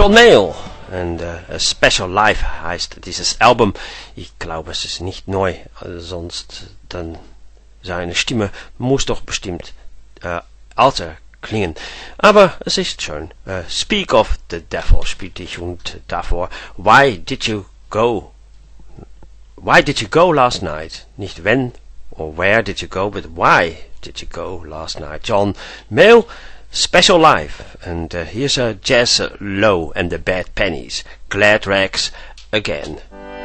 John Mayall. Und äh, A Special Life heißt dieses Album. Ich glaube, es ist nicht neu, äh, sonst dann seine Stimme muss doch bestimmt äh, alter klingen. Aber es ist schön. Äh, Speak of the Devil spielte ich und davor Why did you go? Why did you go last night? Nicht when or where did you go, but why did you go last night? John Mayall, Special Life. And uh, here's a Jazz Low and the Bad Pennies. Glad Rags again.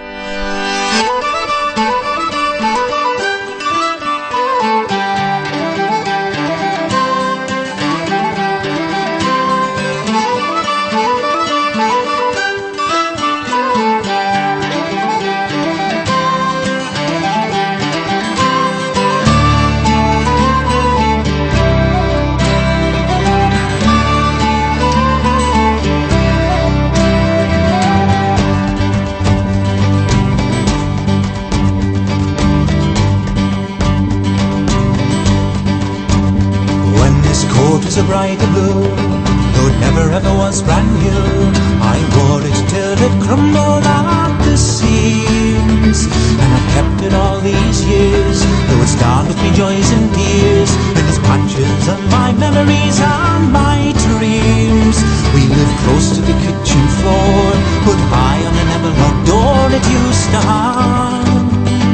Was a brighter blue, though it never ever was brand new. I wore it till it crumbled at the seams, and I've kept it all these years, though it's dark with me joys and tears, and it's patches of my memories and my dreams. We lived close to the kitchen floor, put high on the never locked door it used to have,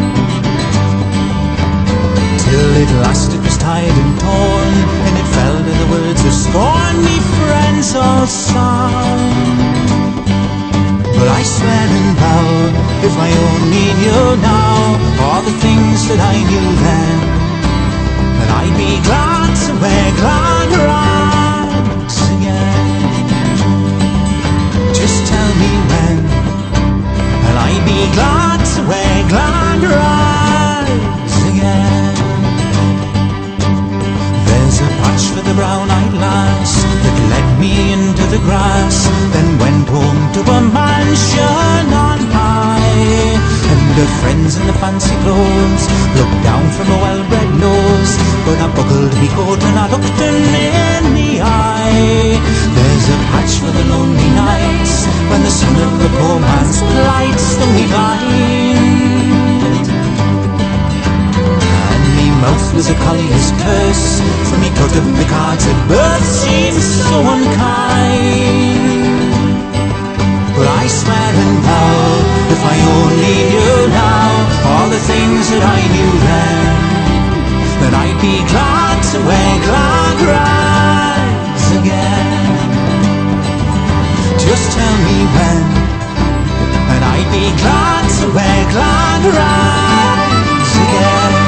till at last it was tied and torn, and it fell to the words of scorn me friends all sang. But I swear and vow, if I only knew now all the things that I knew then, that I'd be glad to wear glad rags again. Just tell me when, and I'd be glad to wear glad rags again. There's a patch for the brown-eyed lass that led me into the grass, then went home to a mansion on high, and her friends in the fancy clothes looked down from a well-bred nose, but I buckled me coat and I looked them in the eye. There's a patch for the lonely nights when the son of the poor man's plight stung me blind, and me mouth was a collier's curse, for me cut of the cards at birth seemed so unkind. But I swear and vow, if I only knew now all the things that I knew then, that I'd be glad to wear glad rags again. Just tell me when, and I'd be glad to wear glad rags again.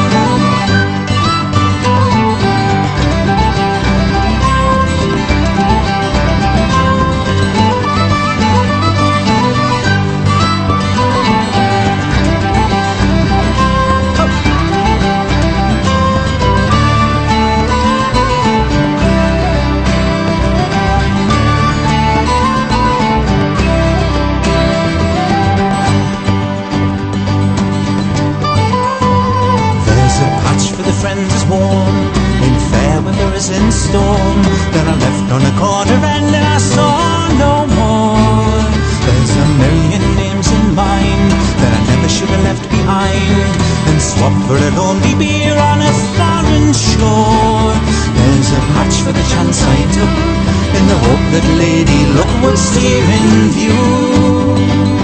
Friends is warm in fair weather is in storm, that I left on a corner and I saw no more. There's a million names in mind that I never should have left behind, and swapped for a lonely beer on a foreign shore. There's a patch for the chance I took, in the hope that Lady Luck would steer in view.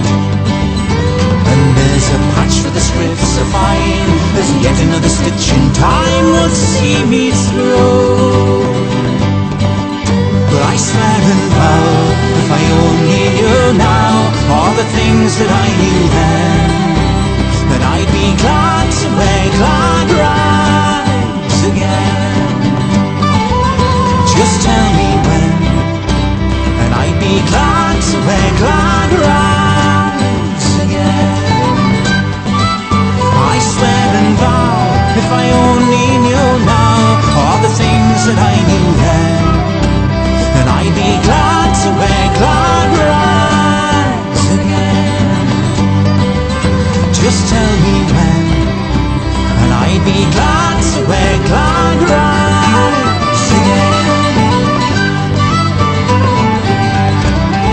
There's a patch for the script so fine, there's yet another stitch in time would see me through. But I swear and vow, if I only knew now all the things that I knew then, that I'd be glad to wear glad rags again. Just tell me when, and I'd be glad to wear glad rags again. I swear and vow, if I only knew now all the things that I knew then, then I'd be glad to wear glad rags again. Just tell me when, and I'd be glad to wear glad rags again.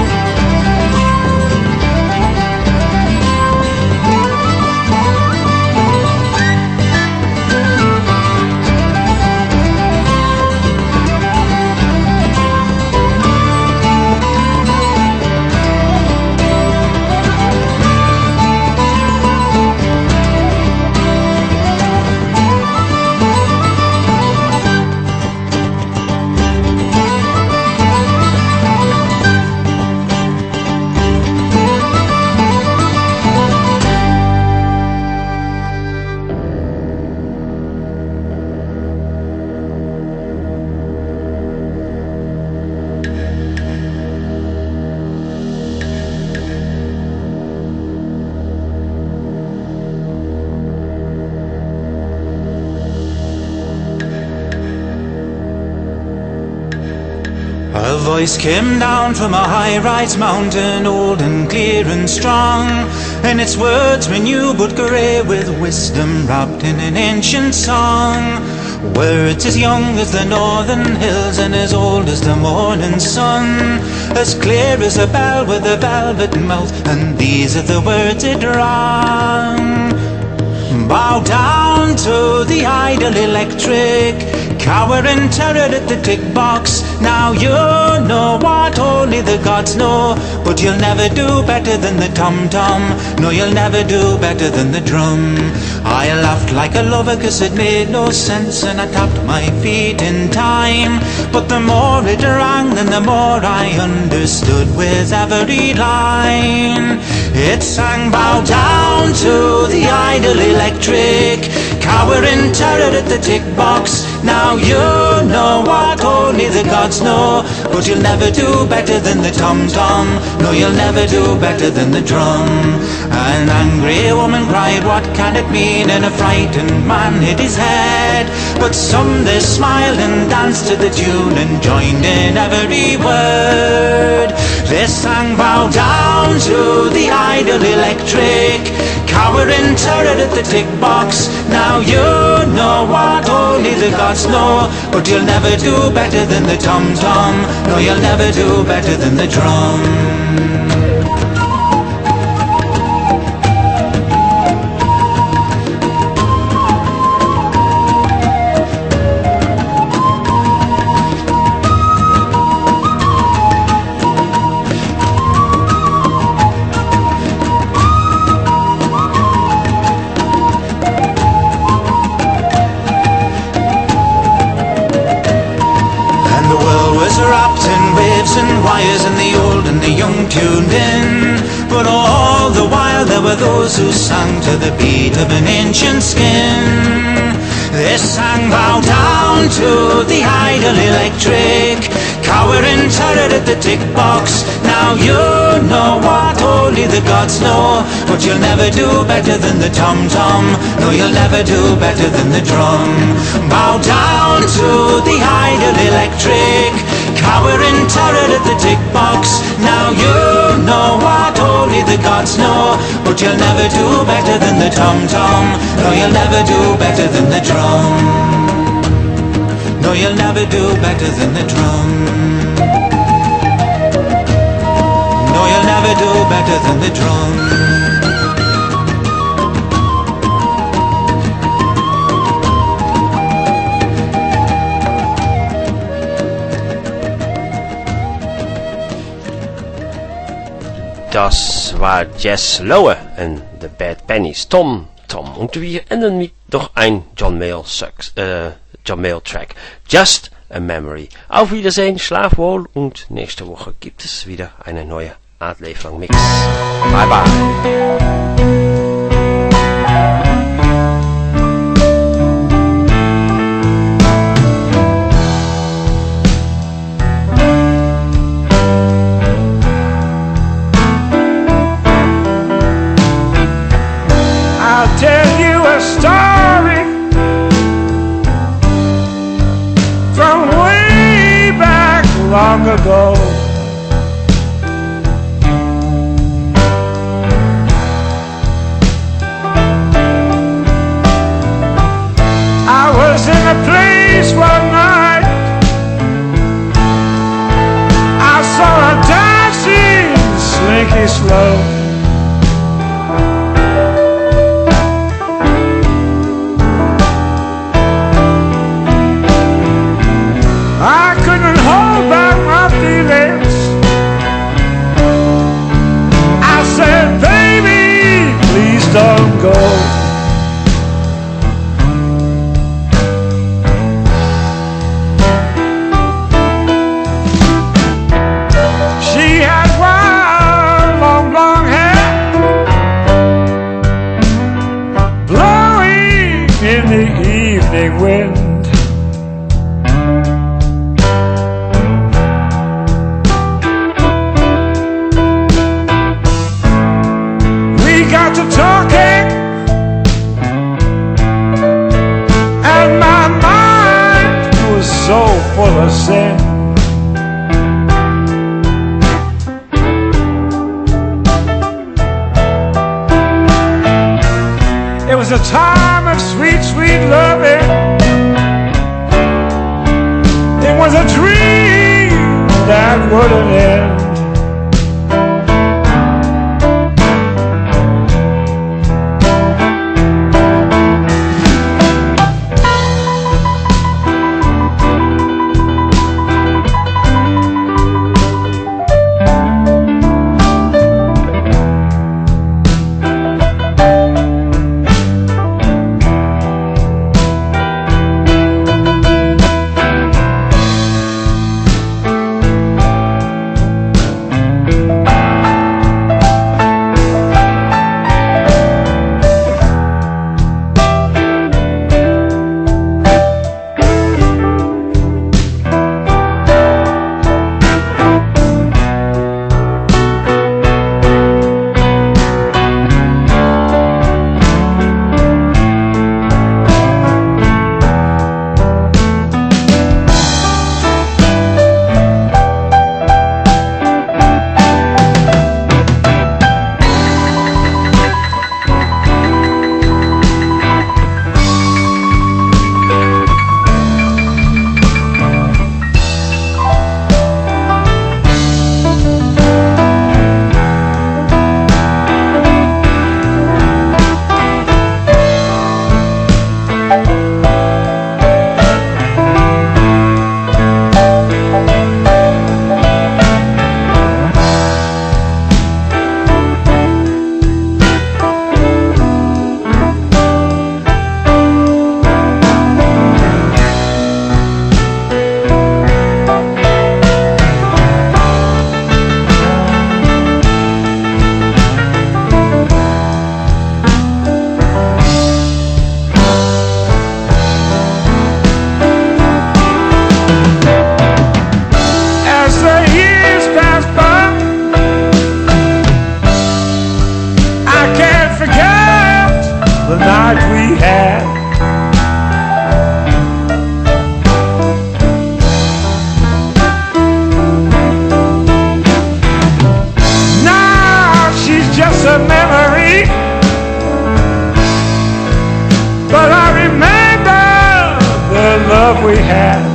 voice came down from a high-rise mountain, old and clear and strong, and its words were new but grey with wisdom wrapped in an ancient song. Words as young as the northern hills and as old as the morning sun, as clear as a bell with a velvet mouth, and these are the words it rang. Bow down to the idol electric, cower in terror at the tick box. Now you know what only the gods know, but you'll never do better than the tom-tom. No, you'll never do better than the drum. I laughed like a lover cause it made no sense, and I tapped my feet in time. But the more it rang, then the more I understood with every line. It sang, bow down to the idol electric, cower in terror at the tick box. Now you know what only the gods know, but you'll never do better than the tom-tom. No, you'll never do better than the drum. An angry woman cried, what can it mean? And a frightened man hit his head. But some they smiled and danced to the tune and joined in every word. They sang, bow down to the idol electric, cower in terror at the tick box. Now you know what only the gods know, but you'll never do better than the tom-tom. No, you'll never do better than the drum. And the old and the young tuned in, but all the while there were those who sang to the beat of an ancient skin. They sang, bow down to the idol electric, cower in terror at the tick box. Now you know what only the gods know, but you'll never do better than the tom-tom. No, you'll never do better than the drum. Bow down to the idol electric, cower in terror at the tick box. Now you know what only the gods know, but you'll never do better than the tom-tom. No, you'll never do better than the drum. No, you'll never do better than the drum. No, you'll never do better than the drum. Das war Jess Lowe und The Bad Pennies. Tom, Tom. Und wir enden mit noch ein John Mayall, äh, John Mayall Track. Just a Memory. Auf Wiedersehen, schlaf wohl und nächste Woche gibt es wieder eine neue Art Leflang Mix. Bye bye. Tell you a story from way back long ago. I was in a place one night, I saw a dancing slinky slow. I couldn't hold back my feelings. I said, baby, please don't go. She had wild, long, long hair blowing in the evening wind. Got to talking, and my mind was so full of sin. a time of sweet, sweet loving. It was a dream that wouldn't end. A memory, but I remember the love we had.